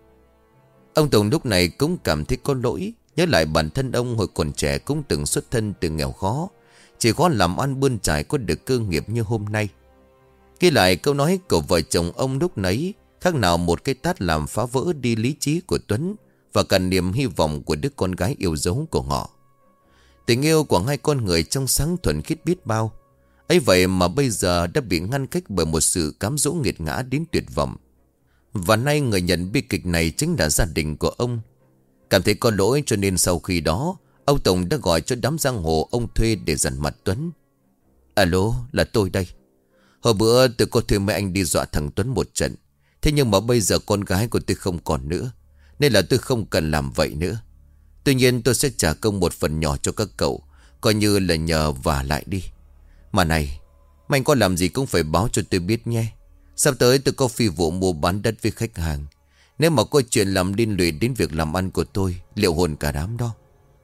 A: Ông Tùng lúc này cũng cảm thấy có lỗi. Nhớ lại bản thân ông hồi còn trẻ cũng từng xuất thân từ nghèo khó, chỉ có làm ăn bươn trải có được cơ nghiệp như hôm nay. Ghi lại câu nói của vợ chồng ông lúc nấy, khác nào một cái tát làm phá vỡ đi lý trí của Tuấn và cả niềm hy vọng của đứa con gái yêu dấu của họ. Tình yêu của hai con người trong sáng thuần khiết biết bao, ấy vậy mà bây giờ đã bị ngăn cách bởi một sự cám dỗ nghiệt ngã đến tuyệt vọng. Và nay người nhận bi kịch này chính là gia đình của ông. Cảm thấy có lỗi cho nên sau khi đó, ông Tùng đã gọi cho đám giang hồ ông thuê để dằn mặt Tuấn. Alo, là tôi đây. Hồi bữa tôi có thuê mấy anh đi dọa thằng Tuấn một trận. Thế nhưng mà bây giờ con gái của tôi không còn nữa, nên là tôi không cần làm vậy nữa. Tuy nhiên tôi sẽ trả công một phần nhỏ cho các cậu, coi như là nhờ vả lại đi. Mà này, mày có làm gì cũng phải báo cho tôi biết nhé. Sắp tới tôi có phi vụ mua bán đất với khách hàng. Nếu mà có chuyện làm liên lụy đến việc làm ăn của tôi, liệu hồn cả đám đó.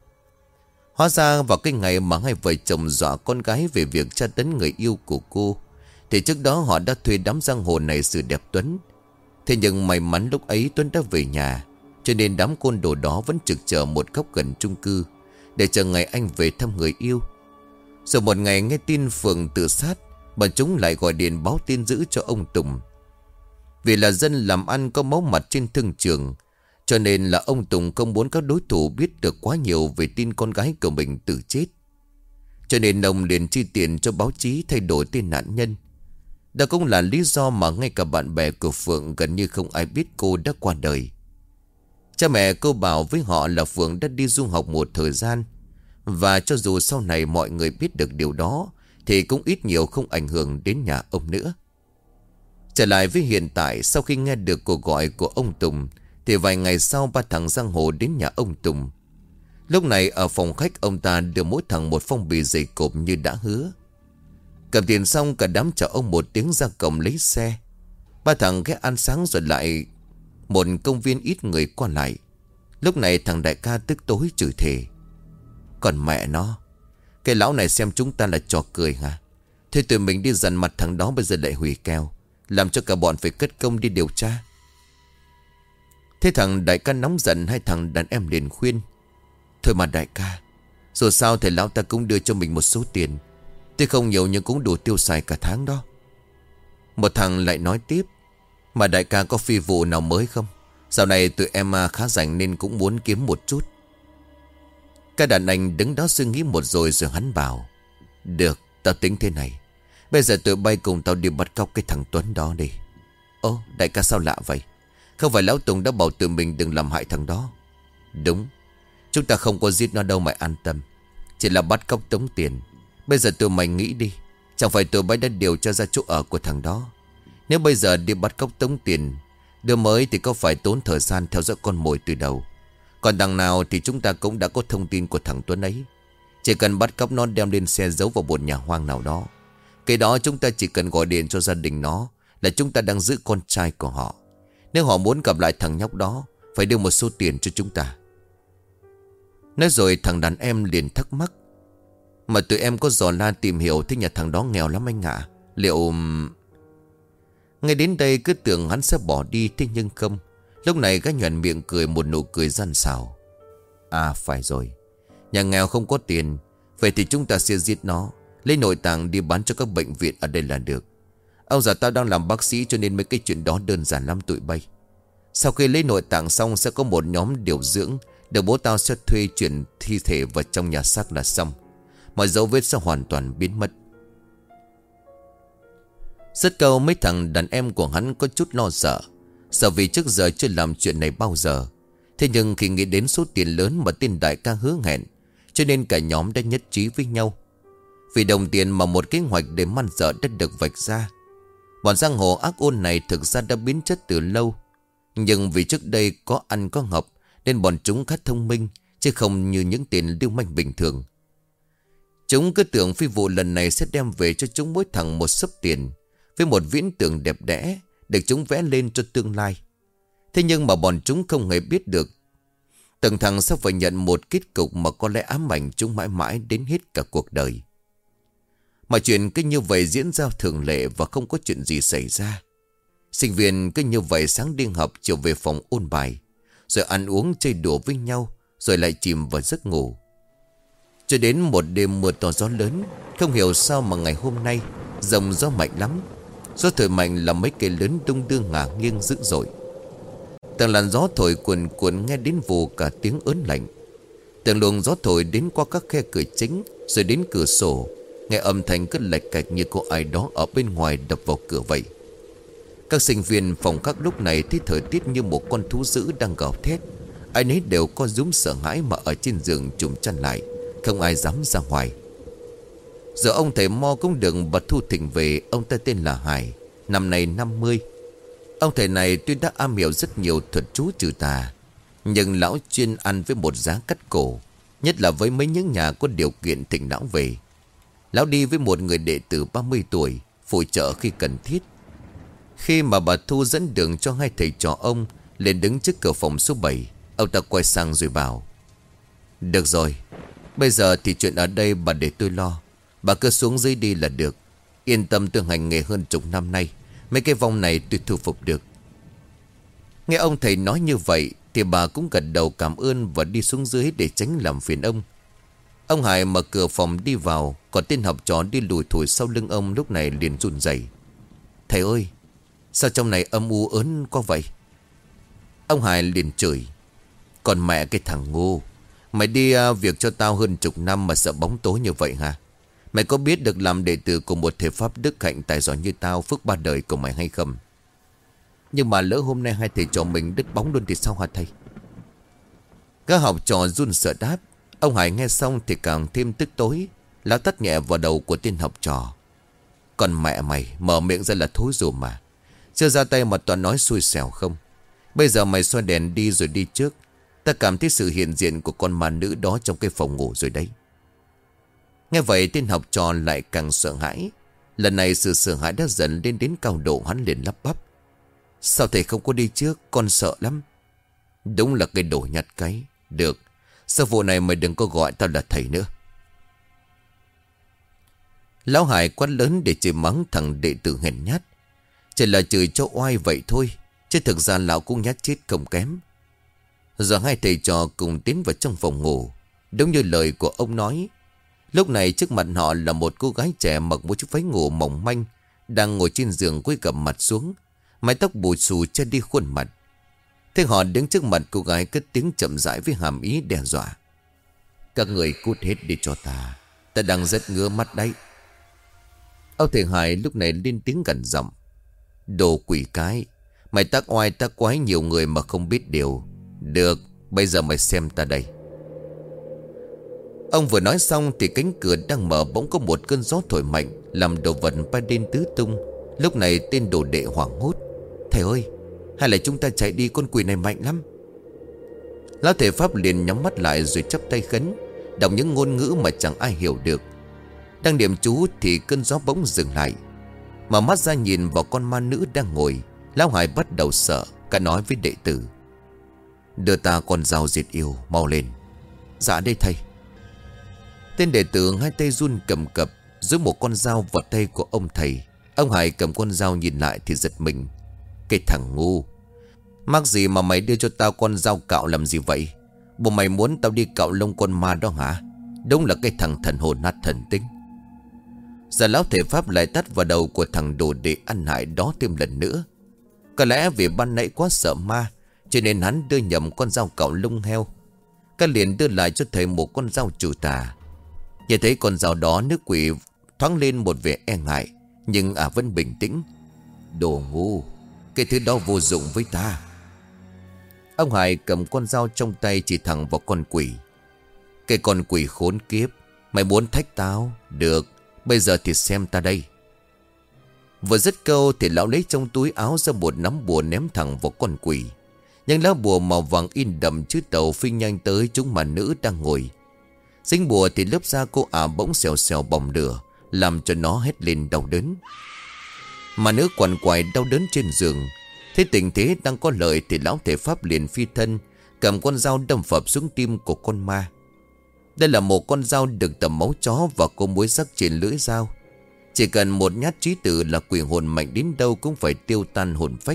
A: Hóa ra vào cái ngày mà hai vợ chồng dọa con gái về việc tra tấn người yêu của cô, thì trước đó họ đã thuê đám giang hồ này xử đẹp Tuấn. Thế nhưng may mắn lúc ấy Tuấn đã về nhà, cho nên đám côn đồ đó vẫn trực chờ một góc gần chung cư để chờ ngày anh về thăm người yêu. Rồi một ngày nghe tin Phượng tự sát, bọn chúng lại gọi điện báo tin dữ cho ông Tùng. Vì là dân làm ăn có máu mặt trên thương trường, cho nên là ông Tùng không muốn các đối thủ biết được quá nhiều về tin con gái của mình tự chết. Cho nên ông liền chi tiền cho báo chí thay đổi tên nạn nhân. Đó cũng là lý do mà ngay cả bạn bè của Phượng gần như không ai biết cô đã qua đời. Cha mẹ cô bảo với họ là Phượng đã đi du học một thời gian, và cho dù sau này mọi người biết được điều đó thì cũng ít nhiều không ảnh hưởng đến nhà ông nữa. Trở lại với hiện tại, sau khi nghe được cuộc gọi của ông Tùng thì vài ngày sau ba thằng giang hồ đến nhà ông Tùng. Lúc này ở phòng khách, ông ta đưa mỗi thằng một phong bì dày cộp như đã hứa. Cầm tiền xong, cả đám chào ông một tiếng ra cổng lấy xe. Ba thằng ghé ăn sáng rồi lại một công viên ít người qua lại. Lúc này thằng đại ca tức tối chửi thề: Còn mẹ nó, cái lão này xem chúng ta là trò cười hả? Thế tụi mình đi dằn mặt thằng đó, bây giờ lại hủy kèo, làm cho cả bọn phải cất công đi điều tra. Thế thằng đại ca nóng giận, hai thằng đàn em liền khuyên: Thôi mà đại ca, dù sao thầy lão ta cũng đưa cho mình một số tiền, tuy không nhiều nhưng cũng đủ tiêu xài cả tháng đó. Một thằng lại nói tiếp: Mà đại ca có phi vụ nào mới không? Dạo này tụi em khá rảnh nên cũng muốn kiếm một chút. Các đàn anh đứng đó suy nghĩ một rồi hắn bảo: Được, tao tính thế này. Bây giờ tụi bay cùng tao đi bắt cóc cái thằng Tuấn đó đi. Ồ, đại ca sao lạ vậy? Không phải lão Tùng đã bảo tụi mình đừng làm hại thằng đó? Đúng, chúng ta không có giết nó đâu, mày an tâm. Chỉ là bắt cóc tống tiền. Bây giờ tụi mày nghĩ đi, chẳng phải tụi bay đã điều tra ra chỗ ở của thằng đó? Nếu bây giờ đi bắt cóc tống tiền đưa mới thì có phải tốn thời gian theo dõi con mồi từ đầu. Còn đằng nào thì chúng ta cũng đã có thông tin của thằng Tuấn ấy. Chỉ cần bắt cóc nó đem lên xe giấu vào một nhà hoang nào đó. Cái đó chúng ta chỉ cần gọi điện cho gia đình nó là chúng ta đang giữ con trai của họ. Nếu họ muốn gặp lại thằng nhóc đó, phải đưa một số tiền cho chúng ta. Nói rồi thằng đàn em liền thắc mắc: Mà tụi em có dò la tìm hiểu, thế nhà thằng đó nghèo lắm anh ạ. Liệu... Ngay đến đây cứ tưởng hắn sẽ bỏ đi, thế nhưng không. Lúc này gã nhoẻn miệng cười một nụ cười gian xảo: À phải rồi, nhà nghèo không có tiền. Vậy thì chúng ta sẽ giết nó, lấy nội tạng đi bán cho các bệnh viện ở đây là được. Ông già tao đang làm bác sĩ, cho nên mấy cái chuyện đó đơn giản lắm tụi bay. Sau khi lấy nội tạng xong, sẽ có một nhóm điều dưỡng được bố tao sẽ thuê chuyển thi thể vào trong nhà xác là xong. Mọi dấu vết sẽ hoàn toàn biến mất. Rất câu mấy thằng đàn em của hắn có chút lo sợ. Sợ vì trước giờ chưa làm chuyện này bao giờ. Thế nhưng khi nghĩ đến số tiền lớn mà tên đại ca hứa hẹn, cho nên cả nhóm đã nhất trí với nhau. Vì đồng tiền mà một kế hoạch để man dợ đã được vạch ra. Bọn giang hồ ác ôn này thực ra đã biến chất từ lâu. Nhưng vì trước đây có ăn có học nên bọn chúng khá thông minh, chứ không như những tên lưu manh bình thường. Chúng cứ tưởng phi vụ lần này sẽ đem về cho chúng mỗi thằng một xấp tiền, với một viễn tưởng đẹp đẽ được chúng vẽ lên cho tương lai. Thế nhưng mà bọn chúng không hề biết được, Tưởng thằng sắp phải nhận một kết cục mà có lẽ ám ảnh chúng mãi mãi đến hết cả cuộc đời. Mọi chuyện cứ như vậy diễn ra thường lệ và không có chuyện gì xảy ra. Sinh viên cứ như vậy sáng đi học, chiều về phòng ôn bài, rồi ăn uống chơi đùa với nhau, rồi lại chìm vào giấc ngủ. Cho đến một đêm mưa to gió lớn, không hiểu sao mà ngày hôm nay dòng gió mạnh lắm. Gió thổi mạnh làm mấy cây lớn đung đưa ngả nghiêng dữ dội. Từng làn gió thổi cuồn cuộn nghe đến vù cả tiếng ớn lạnh. Từng luồng gió thổi đến qua các khe cửa chính, rồi đến cửa sổ, nghe âm thanh cứ lạch cạch như có ai đó ở bên ngoài đập vào cửa vậy. Các sinh viên phòng khác lúc này thấy thời tiết như một con thú dữ đang gào thét. Ai nấy đều có rúm sợ hãi mà ở trên giường trùm chăn lại, không ai dám ra ngoài. Giờ ông thầy Mo cũng được bà Thu thỉnh về. Ông ta tên là Hải, năm nay 50. Ông thầy này tuy đã am hiểu rất nhiều thuật chú trừ tà, nhưng lão chuyên ăn với một giá cắt cổ, nhất là với mấy những nhà có điều kiện thỉnh lão về. Lão đi với một người đệ tử 30 tuổi, phụ trợ khi cần thiết. Khi mà bà Thu dẫn đường cho hai thầy trò ông lên đứng trước cửa phòng số 7, ông ta quay sang rồi bảo: "Được rồi, bây giờ thì chuyện ở đây bà để tôi lo. Bà cứ xuống dưới đi là được. Yên tâm, tôi hành nghề hơn chục năm nay, mấy cái vong này tôi thu phục được." Nghe ông thầy nói như vậy thì bà cũng gật đầu cảm ơn và đi xuống dưới để tránh làm phiền ông. Ông Hải mở cửa phòng đi vào, còn tên học trò đi lùi thủi sau lưng ông lúc này liền run rẩy: "Thầy ơi, sao trong này âm u ớn quá vậy?" Ông Hải liền chửi: "Còn mẹ cái thằng ngu, mày đi việc cho tao hơn chục năm mà sợ bóng tối như vậy hả? Mày có biết được làm đệ tử của một thể pháp đức hạnh tài giỏi như tao phước ba đời của mày hay không? Nhưng mà lỡ hôm nay hai thầy trò mình đứt bóng luôn thì sao hả thầy?" Các học trò run sợ đáp. Ông Hải nghe xong thì càng thêm tức tối. Lão tát nhẹ vào đầu của tên học trò: "Còn mẹ mày, mở miệng ra là thối rùm mà. Chưa ra tay mà toàn nói xui xẻo không? Bây giờ mày xoay đèn đi rồi đi trước. Ta cảm thấy sự hiện diện của con ma nữ đó trong cái phòng ngủ rồi đấy." Nghe vậy tên học trò lại càng sợ hãi. Lần này sự sợ hãi đã dần lên đến cao độ, hắn liền lắp bắp: "Sao thầy không có đi trước? Con sợ lắm." "Đúng là cái đồ nhát cái. Được, sau vụ này mày đừng có gọi tao là thầy nữa." Lão Hải quát lớn để chửi mắng thằng đệ tử hèn nhát. Chỉ là chửi cho oai vậy thôi, chứ thực ra lão cũng nhát chết không kém. Giờ hai thầy trò cùng tiến vào trong phòng ngủ. Đúng như lời của ông nói, lúc này trước mặt họ là một cô gái trẻ mặc một chiếc váy ngủ mỏng manh, đang ngồi trên giường cúi gằm mặt xuống, mái tóc bù xù che đi khuôn mặt. Thế họ đứng trước mặt cô gái cất tiếng chậm rãi với hàm ý đe dọa: "Các người cút hết đi cho ta. Ta đang rất ngứa mắt đấy." Ông thầy Hải lúc này lên tiếng gằn giọng: "Đồ quỷ cái, mày tác oai tác quái nhiều người mà không biết điều. Được, bây giờ mày xem ta đây." Ông vừa nói xong thì cánh cửa đang mở bỗng có một cơn gió thổi mạnh, làm đồ vật bay lên tứ tung. Lúc này tên đồ đệ hoảng hốt: "Thầy ơi, hay là chúng ta chạy đi, con quỷ này mạnh lắm." Lão thầy pháp liền nhắm mắt lại rồi chắp tay khấn, đọc những ngôn ngữ mà chẳng ai hiểu được. Đang niệm chú thì cơn gió bỗng dừng lại. Mở mắt ra nhìn vào con ma nữ đang ngồi, Lão Hải bắt đầu sợ, cả nói với đệ tử: "Đưa ta con dao diệt yêu, mau lên." "Dạ đây thầy." Tên đệ tử hai tay run cầm cập giữ một con dao vào tay của ông thầy. Ông Hải cầm con dao nhìn lại thì giật mình: "Cái thằng ngu, mắc gì mà mày đưa cho tao con dao cạo làm gì vậy? Bộ mày muốn tao đi cạo lông con ma đó hả? Đúng là cái thằng thần hồn nát thần tính." Giờ lão thể pháp lại tát vào đầu của thằng đồ đệ ăn hại đó thêm lần nữa. Có lẽ vì ban nãy quá sợ ma, cho nên hắn đưa nhầm con dao cạo lông heo. Các liền đưa lại cho thầy một con dao trừ tà. Nhìn thấy con dao đó, nước quỷ thoáng lên một vẻ e ngại, nhưng vẫn bình tĩnh: "Đồ ngu, cái thứ đó vô dụng với ta." Ông Hải cầm con dao trong tay chỉ thẳng vào con quỷ: "Cái con quỷ khốn kiếp, mày muốn thách tao? Được, bây giờ thì xem ta đây." Vừa dứt câu thì lão lấy trong túi áo ra một nắm bùa ném thẳng vào con quỷ. Nhưng lá bùa màu vàng in đậm chữ tàu phi nhanh tới chúng mà nữ đang ngồi. Dính bùa thì lớp da cô bỗng xèo xèo bỏng lửa, làm cho nó hét lên đau đớn. Mà nữ quằn quại đau đớn trên giường. Thế tình thế đang có lợi thì lão thể pháp liền phi thân cầm con dao đâm phập xuống tim của con ma. Đây là một con dao được tẩm máu chó và có muối sắc trên lưỡi dao. Chỉ cần một nhát chí tử là quỷ hồn mạnh đến đâu cũng phải tiêu tan hồn phách.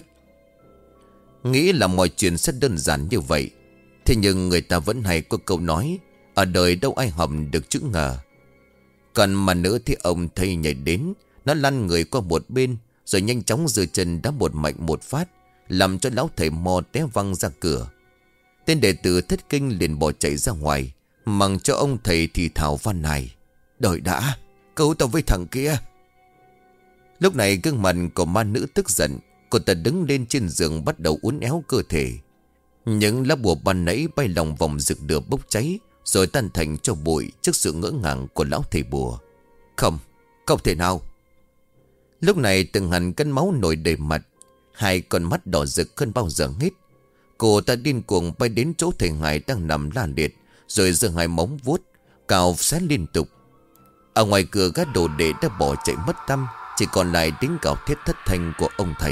A: Nghĩ là mọi chuyện sẽ đơn giản như vậy. Thế nhưng người ta vẫn hay có câu nói, ở đời đâu ai hầm được chữ ngờ. Còn mà nữa thì ông thầy nhảy đến, nó lăn người qua một bên, rồi nhanh chóng giơ chân đá một mạnh một phát, làm cho lão thầy Mo té văng ra cửa. Tên đệ tử thất kinh liền bỏ chạy ra ngoài, mặc cho ông thầy thì thào van nài: "Đợi đã, cứu tao với thằng kia." Lúc này gương mặt của ma nữ tức giận. Cô ta đứng lên trên giường bắt đầu uốn éo cơ thể. Những lá bùa ban nãy bay lòng vòng rực lửa bốc cháy, rồi tan thành cho bụi trước sự ngỡ ngàng của lão thầy bùa. Không thể nào. Lúc này từng hằn cân máu nổi đầy mặt, hai con mắt đỏ rực hơn bao giờ hết. Cô ta điên cuồng bay đến chỗ thầy Hải đang nằm la liệt, rồi giơ hai móng vuốt cào xé liên tục. Ở ngoài cửa các đồ đệ đã bỏ chạy mất tăm, chỉ còn lại tiếng gào thét thất thanh của ông thầy.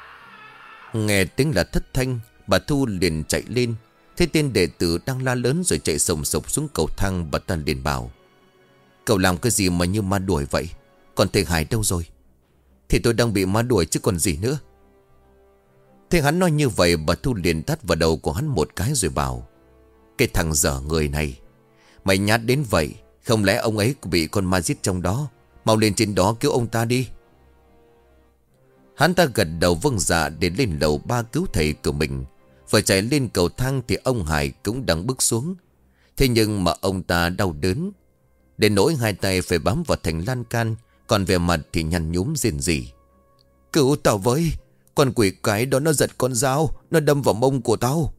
A: Nghe tiếng là thất thanh, bà Thu liền chạy lên. Thấy tên đệ tử đang la lớn rồi chạy sồng sộc xuống cầu thang, bà ta liền bảo: "Cậu làm cái gì mà như ma đuổi vậy? Còn thầy Hải đâu rồi?" "Thì tôi đang bị ma đuổi chứ còn gì nữa." Thế hắn nói như vậy, bà Thu liền tát vào đầu của hắn một cái rồi bảo: "Cái thằng dở người này, mày nhát đến vậy, không lẽ ông ấy bị con ma giết trong đó? Mau lên trên đó cứu ông ta đi." Hắn ta gật đầu vâng dạ để lên lầu 3 cứu thầy của mình. Vừa chạy lên cầu thang thì ông Hải cũng đang bước xuống. Thế nhưng mà ông ta đau đớn đến nỗi hai tay phải bám vào thành lan can, còn về mặt thì nhăn nhúm rên rỉ: "Cứu tao với, con quỷ cái đó nó giật con dao, nó đâm vào mông của tao."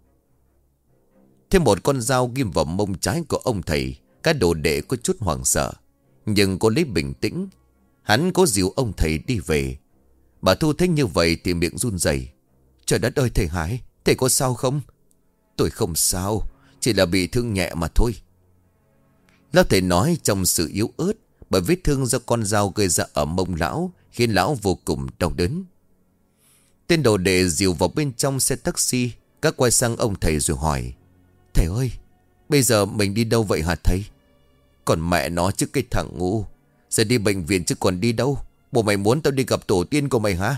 A: Thêm một con dao ghim vào mông trái của ông thầy. Các đồ đệ có chút hoảng sợ, nhưng cô lấy bình tĩnh. Hắn cố dìu ông thầy đi về. Bà Thu thấy như vậy thì miệng run rẩy: "Trời đất ơi thầy Hải, thầy có sao không?" "Tôi không sao, chỉ là bị thương nhẹ mà thôi." Lão thầy nói trong sự yếu ớt, bởi vết thương do con dao gây ra ở mông lão khiến lão vô cùng đau đớn. Tên đồ đệ dìu vào bên trong xe taxi. Các quay sang ông thầy rồi hỏi: "Thầy ơi, bây giờ mình đi đâu vậy hả thầy?" "Còn mẹ nó chứ cái thằng ngu, giờ đi bệnh viện chứ còn đi đâu. Bộ mày muốn tao đi gặp tổ tiên của mày hả?"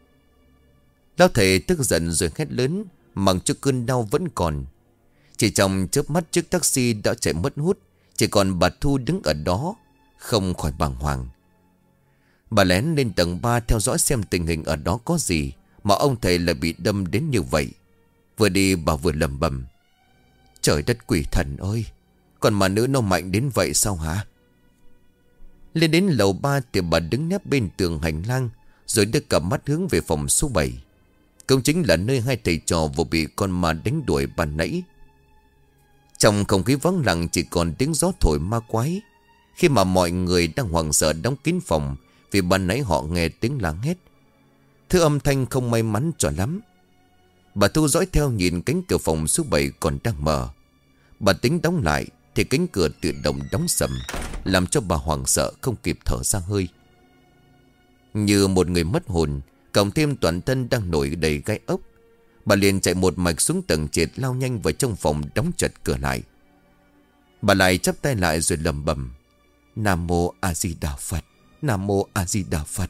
A: Lão thầy tức giận rồi hét lớn, mặc cho cơn đau vẫn còn. Chỉ trong chớp mắt chiếc taxi đã chạy mất hút, chỉ còn bà Thu đứng ở đó không khỏi bàng hoàng. Bà lén lên tầng 3 theo dõi xem tình hình ở đó có gì mà ông thầy lại bị đâm đến như vậy. Vừa đi bà vừa lẩm bẩm: "Trời đất quỷ thần ơi, còn mà nữ nó mạnh đến vậy sao hả?" Lên đến lầu 3 thì bà đứng nép bên tường hành lang, rồi đưa cặp mắt hướng về phòng số 7. Cũng chính là nơi hai thầy trò vừa bị con ma đánh đuổi ban nãy. Trong không khí vắng lặng chỉ còn tiếng gió thổi ma quái. Khi mà mọi người đang hoảng sợ đóng kín phòng vì ban nãy họ nghe tiếng la hét. Thứ âm thanh không may mắn cho lắm. Bà Thu dõi theo nhìn cánh cửa phòng số 7 còn đang mở. Bà tính đóng lại thì cánh cửa tự động đóng sầm, làm cho bà hoảng sợ không kịp thở ra hơi. Như một người mất hồn, cộng thêm toàn thân đang nổi đầy gai ốc, bà liền chạy một mạch xuống tầng trệt, lao nhanh vào trong phòng đóng chặt cửa lại. Bà lại chắp tay lại rồi lẩm bẩm: "Nam mô A Di Đà Phật, Nam mô A Di Đà Phật."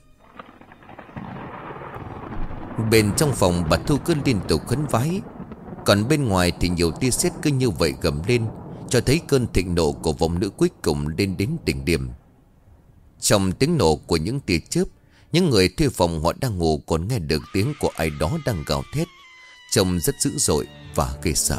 A: Bên trong phòng bà Thu cứ liên tục khấn vái. Còn bên ngoài thì nhiều tia sét cứ như vậy gầm lên, cho thấy cơn thịnh nộ của vong nữ cuối cùng lên đến đỉnh điểm. Trong tiếng nổ của những tia chớp, những người thuê phòng họ đang ngủ còn nghe được tiếng của ai đó đang gào thét, trông rất dữ dội và ghê sợ.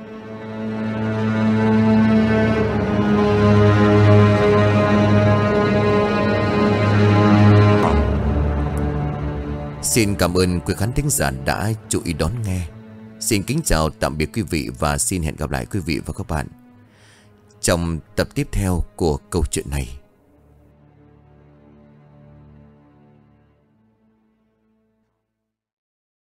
A: Xin cảm ơn quý khán thính giả đã chú ý đón nghe. Xin kính chào tạm biệt quý vị và xin hẹn gặp lại quý vị và các bạn trong tập tiếp theo của câu chuyện này.